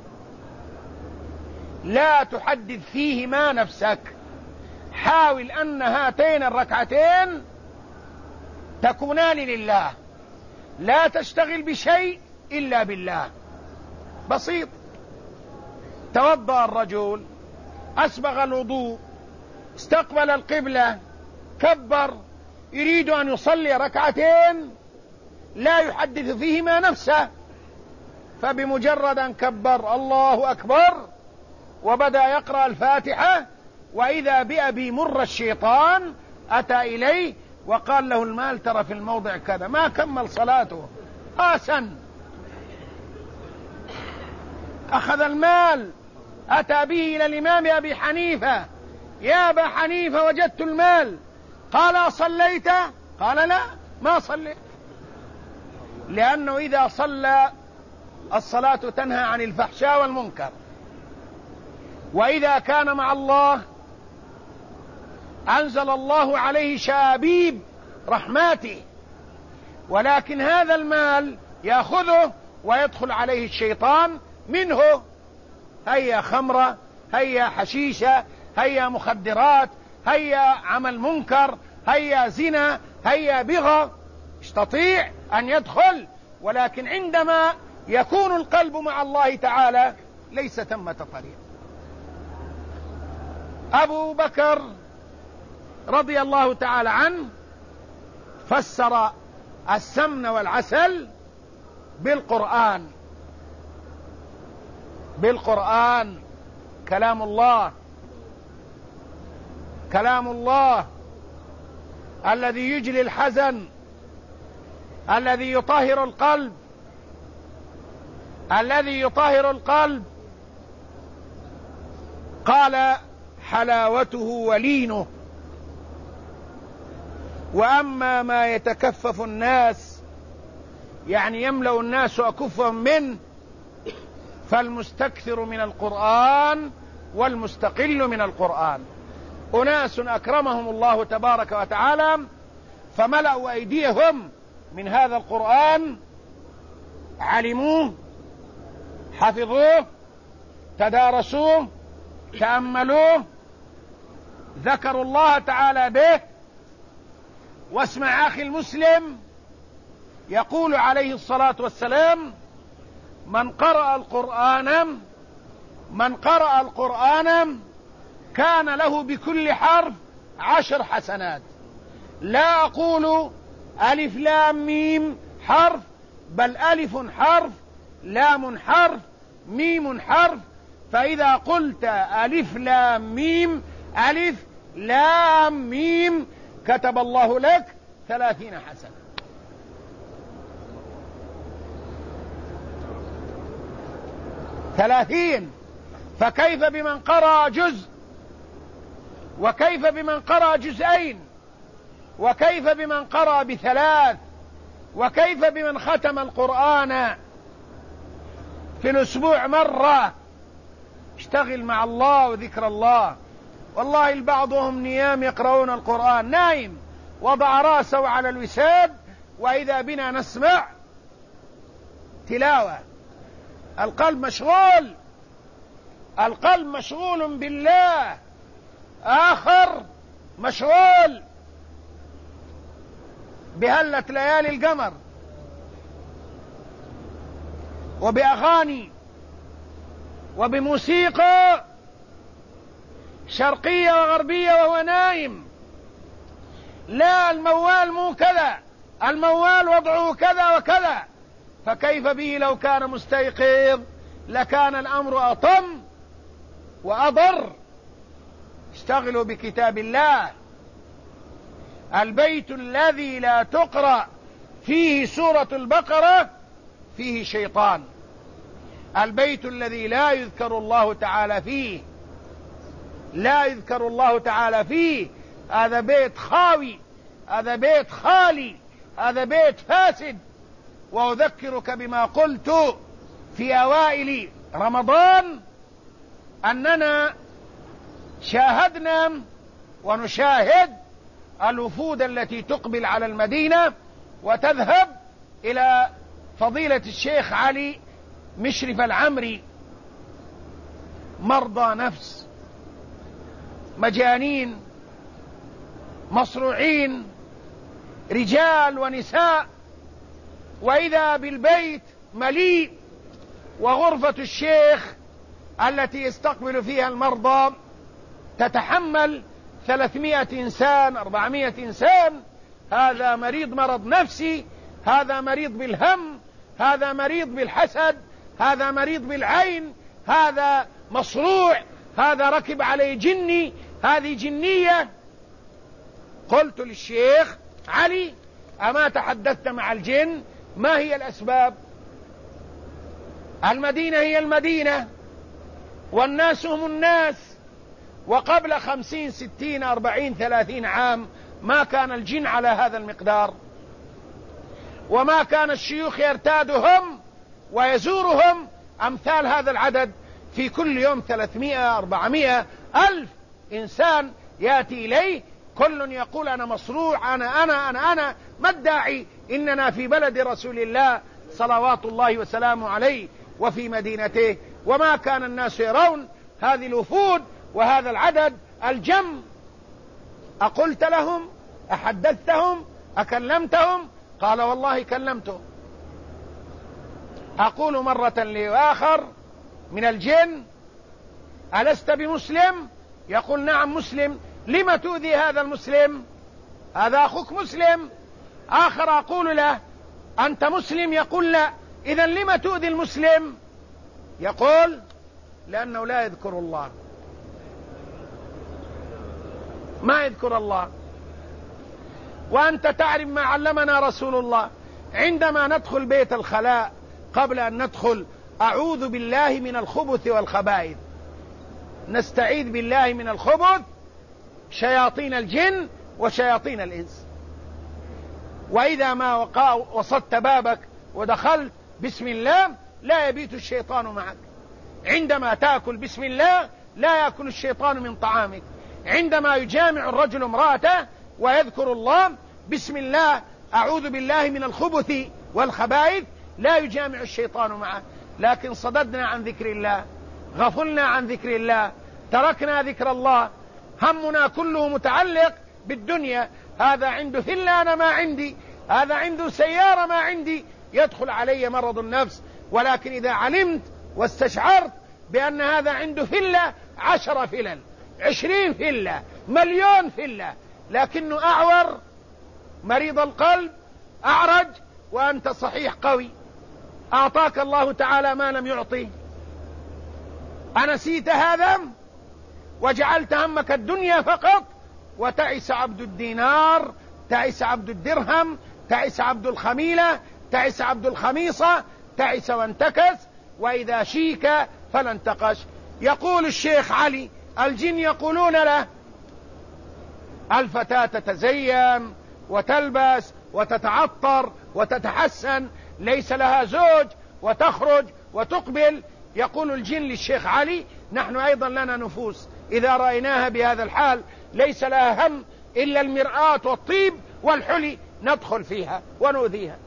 لا تحدث فيهما نفسك، حاول أن هاتين الركعتين تكونان لله، لا تشتغل بشيء إلا بالله. بسيط. توضأ الرجل، أسبغ الوضوء، استقبل القبلة، كبر، يريد أن يصلي ركعتين لا يحدث فيهما نفسه، فبمجرد أن كبر الله أكبر وبدأ يقرأ الفاتحة، وإذا بأبي مر الشيطان أتى إليه وقال له: المال ترى في الموضع كذا. ما كمل صلاته، آسن، أخذ المال، أتى به إلى الإمام أبي حنيفة: يا أبا حنيفة، وجدت المال. قال: أصليت؟ قال: لا، ما صليت. لأنه إذا صلى، الصلاة تنهى عن الفحشاء والمنكر، وإذا كان مع الله أنزل الله عليه شابيب رحماته. ولكن هذا المال يأخذه ويدخل عليه الشيطان منه، هيا خمرة، هيا حشيشة، هيا مخدرات، هيا عمل منكر، هيا زنا، هيا بغى، يستطيع أن يدخل. ولكن عندما يكون القلب مع الله تعالى ليس ثمة طريق. أبو بكر رضي الله تعالى عنه فسر السمن والعسل بالقرآن، كلام الله الذي يجلي الحزن، الذي يطهر القلب. قال: حلاوته ولينه. وأما ما يتكفف الناس، يعني يملأ الناس أكفهم منه، فالمستكثر من القرآن والمستقل من القرآن. أناس أكرمهم الله تبارك وتعالى فملأوا أيديهم من هذا القرآن، علموه، حفظوه، تدارسوه، تأملوه، ذكروا الله تعالى به. واسمع أخي المسلم، يقول عليه الصلاة والسلام: من قرأ القرآن كان له بكل حرف 10 حسنات. لا أقول ألف لام ميم حرف، بل ألف حرف، لام حرف، ميم حرف. فإذا قلت ألف لام ميم، ألف لام ميم، كتب الله لك 30 حسنة. 30. فكيف بمن قرأ جزء؟ وكيف بمن قرأ جزئين؟ وكيف بمن قرأ ب3؟ وكيف بمن ختم القرآن في الأسبوع مرة؟ اشتغل مع الله وذكر الله. والله البعض وهم نيام يقرؤون القرآن، نايم وضع رأسه على الوساد، وإذا بنا نسمع تلاوة. القلب مشغول، القلب مشغول بالله، آخر مشغول بهلة ليالي القمر وبأغاني وبموسيقى شرقية وغربية وهو نايم. لا، الموال مو كذا، الموال وضعه كذا وكذا. فكيف به لو كان مستيقظ؟ لكان الأمر أطم وأضر. اشتغلوا بكتاب الله. البيت الذي لا تقرأ فيه سورة البقرة فيه شيطان. البيت الذي لا يذكر الله تعالى فيه، لا يذكر الله تعالى فيه، هذا بيت خاوي، هذا بيت خالي، هذا بيت فاسد. وأذكرك بما قلت في أوائل رمضان، أننا شاهدنا ونشاهد الوفود التي تقبل على المدينة وتذهب إلى فضيلة الشيخ علي مشرف العمري. مرضى نفس، مجانين، مصروعين، رجال ونساء. وإذا بالبيت مليء، وغرفة الشيخ التي يستقبل فيها المرضى تتحمل 300 إنسان، 400 إنسان. هذا مريض مرض نفسي، هذا مريض بالهم، هذا مريض بالحسد، هذا مريض بالعين، هذا مصروع، هذا ركب عليه جني، هذه جنية. قلت للشيخ علي: أما تحدثت مع الجن؟ ما هي الأسباب؟ المدينة هي المدينة، والناس هم الناس. وقبل 50 60 40 30 عام ما كان الجن على هذا المقدار، وما كان الشيوخ يرتادهم ويزورهم أمثال هذا العدد. في كل يوم 300 400 ألف إنسان يأتي إليه، كل يقول: أنا مصروع، أنا. ما الداعي؟ إننا في بلد رسول الله صلوات الله وسلامه عليه وفي مدينته. وما كان الناس يرون هذه الوفود وهذا العدد الجم. أقلت لهم؟ أحدثتهم؟ أكلمتهم؟ قال: والله كلمتهم. أقول مرة لآخر من الجن: ألست بمسلم؟ يقول: نعم مسلم. لم تؤذي هذا المسلم؟ هذا أخوك مسلم. آخر أقول له: أنت مسلم؟ يقول: لا. إذن لم تؤذي المسلم؟ يقول: لأنه لا يذكر الله، ما يذكر الله. وأنت تعرف ما علمنا رسول الله عندما ندخل بيت الخلاء قبل أن ندخل: أعوذ بالله من الخبث والخبائث. نستعيذ بالله من الخبث، شياطين الجن وشياطين الإنس. وإذا ما وصدت بابك ودخلت بسم الله، لا يبيت الشيطان معك. عندما تأكل بسم الله لا يأكل الشيطان من طعامك. عندما يجامع الرجل امرأته ويذكر الله بسم الله أعوذ بالله من الخبث والخبائث، لا يجامع الشيطان معه. لكن صددنا عن ذكر الله، غفلنا عن ذكر الله، تركنا ذكر الله، همنا كله متعلق بالدنيا. هذا عنده فيلا أنا ما عندي، هذا عنده سيارة ما عندي، يدخل علي مرض النفس. ولكن إذا علمت واستشعرت بأن هذا عنده فيلا 10 فلل 20 فيلا 1,000,000 فيلا، لكنه أعور مريض القلب أعرج وأنت صحيح قوي، أعطاك الله تعالى ما لم يعطي، أنسيت هذا وجعلت همك الدنيا فقط، وتعس عبد الدينار، تعس عبد الدرهم، تعس عبد الخميلة، تعس عبد الخميصة، تعس وانتكس، وإذا شيك فلا انتقش. يقول الشيخ علي الجن يقولون له الفتاة تتزين وتلبس وتتعطر وتتحسن، ليس لها زوج، وتخرج وتقبل. يقول الجن للشيخ علي نحن أيضا لنا نفوس، إذا رأيناها بهذا الحال ليس لها هم إلا المرآة والطيب والحلي، ندخل فيها ونؤذيها.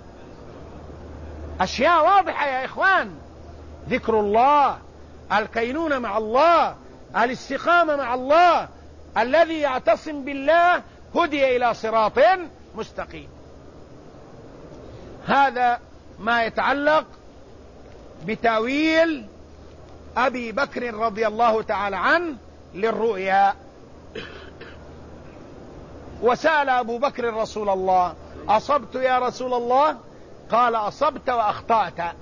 أشياء واضحة يا إخوان، ذكر الله، الكينونة مع الله، الاستقامة مع الله، الذي يعتصم بالله هدي إلى صراط مستقيم. هذا ما يتعلق بتأويل أبي بكر رضي الله تعالى عنه للرؤيا. وسأل أبو بكر رسول الله أصبت يا رسول الله؟ قال أصبت وأخطأت،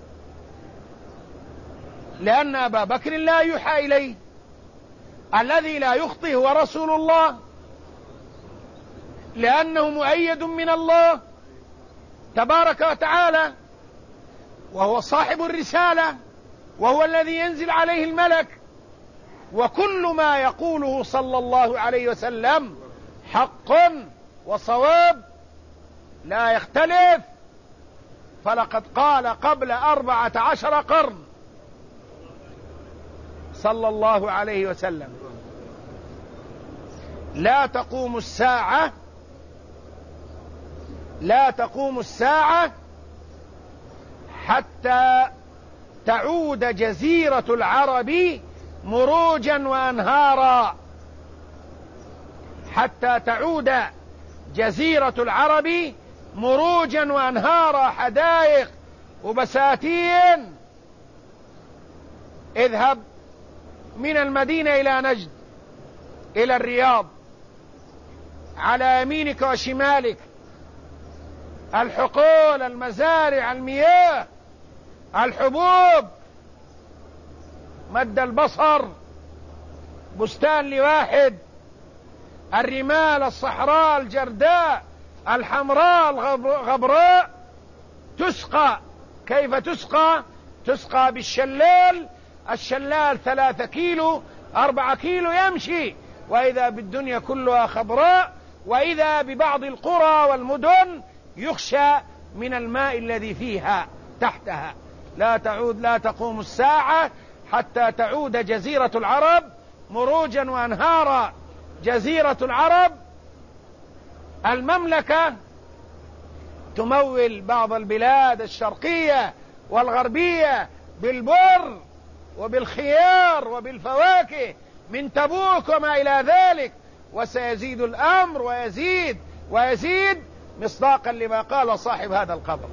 لأن أبا بكر لا يوحى إليه، الذي لا يخطئ هو رسول الله، لأنه مؤيد من الله تبارك وتعالى، وهو صاحب الرسالة، وهو الذي ينزل عليه الملك، وكل ما يقوله صلى الله عليه وسلم حق وصواب لا يختلف. فلقد قال قبل 14 قرن صلى الله عليه وسلم لا تقوم الساعة حتى تعود جزيرة العرب مروجا وأنهارا، حتى تعود جزيرة العرب مروجا وأنهارا، حدائق وبساتين. اذهب من المدينة إلى نجد، إلى الرياض، على يمينك وشمالك الحقول، المزارع، المياه، الحبوب، مد البصر بستان لواحد، الرمال، الصحراء، الجرداء، الحمراء، الغبراء، تسقى. كيف تسقى؟ تسقى بالشلال، الشلال 3 كيلو 4 كيلو يمشي، وإذا بالدنيا كلها خضراء، وإذا ببعض القرى والمدن يخشى من الماء الذي فيها تحتها. لا تقوم الساعة حتى تعود جزيرة العرب مروجا وأنهارا. جزيرة العرب المملكة تمول بعض البلاد الشرقية والغربية بالبر وبالخيار وبالفواكه من تبوك وما إلى ذلك، وسيزيد الأمر ويزيد مصداقا لما قال صاحب هذا القبر.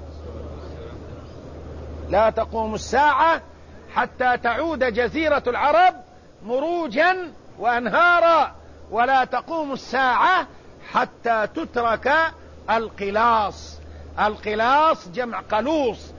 لا تقوم الساعة حتى تعود جزيرة العرب مروجا وأنهارا، ولا تقوم الساعة حتى تترك القلاص. القلاص جمع قلوص،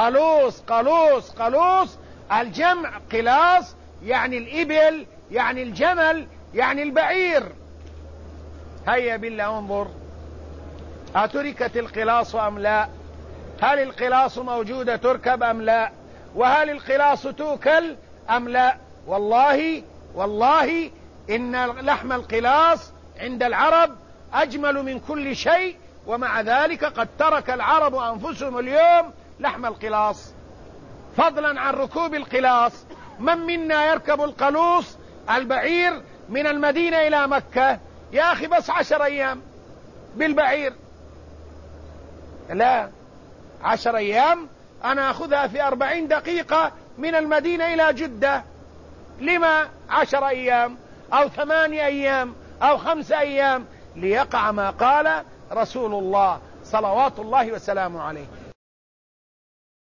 قلوص الجمع قلاص، يعني الإبل، يعني الجمل، يعني البعير. هيا بالله انظر، أتركت القلاص أم لا؟ هل القلاص موجودة تركب أم لا؟ وهل القلاص توكل أم لا؟ والله إن لحم القلاص عند العرب أجمل من كل شيء، ومع ذلك قد ترك العرب أنفسهم اليوم لحم القلاص، فضلا عن ركوب القلاص. من منا يركب القلوص البعير من المدينة إلى مكة يا أخي بس 10 أيام بالبعير. لا، 10 أيام أنا أخذها في 40 دقيقة من المدينة إلى جدة. لما 10 أيام أو 8 أيام أو 5 أيام؟ ليقع ما قال رسول الله صلوات الله وسلامه عليه.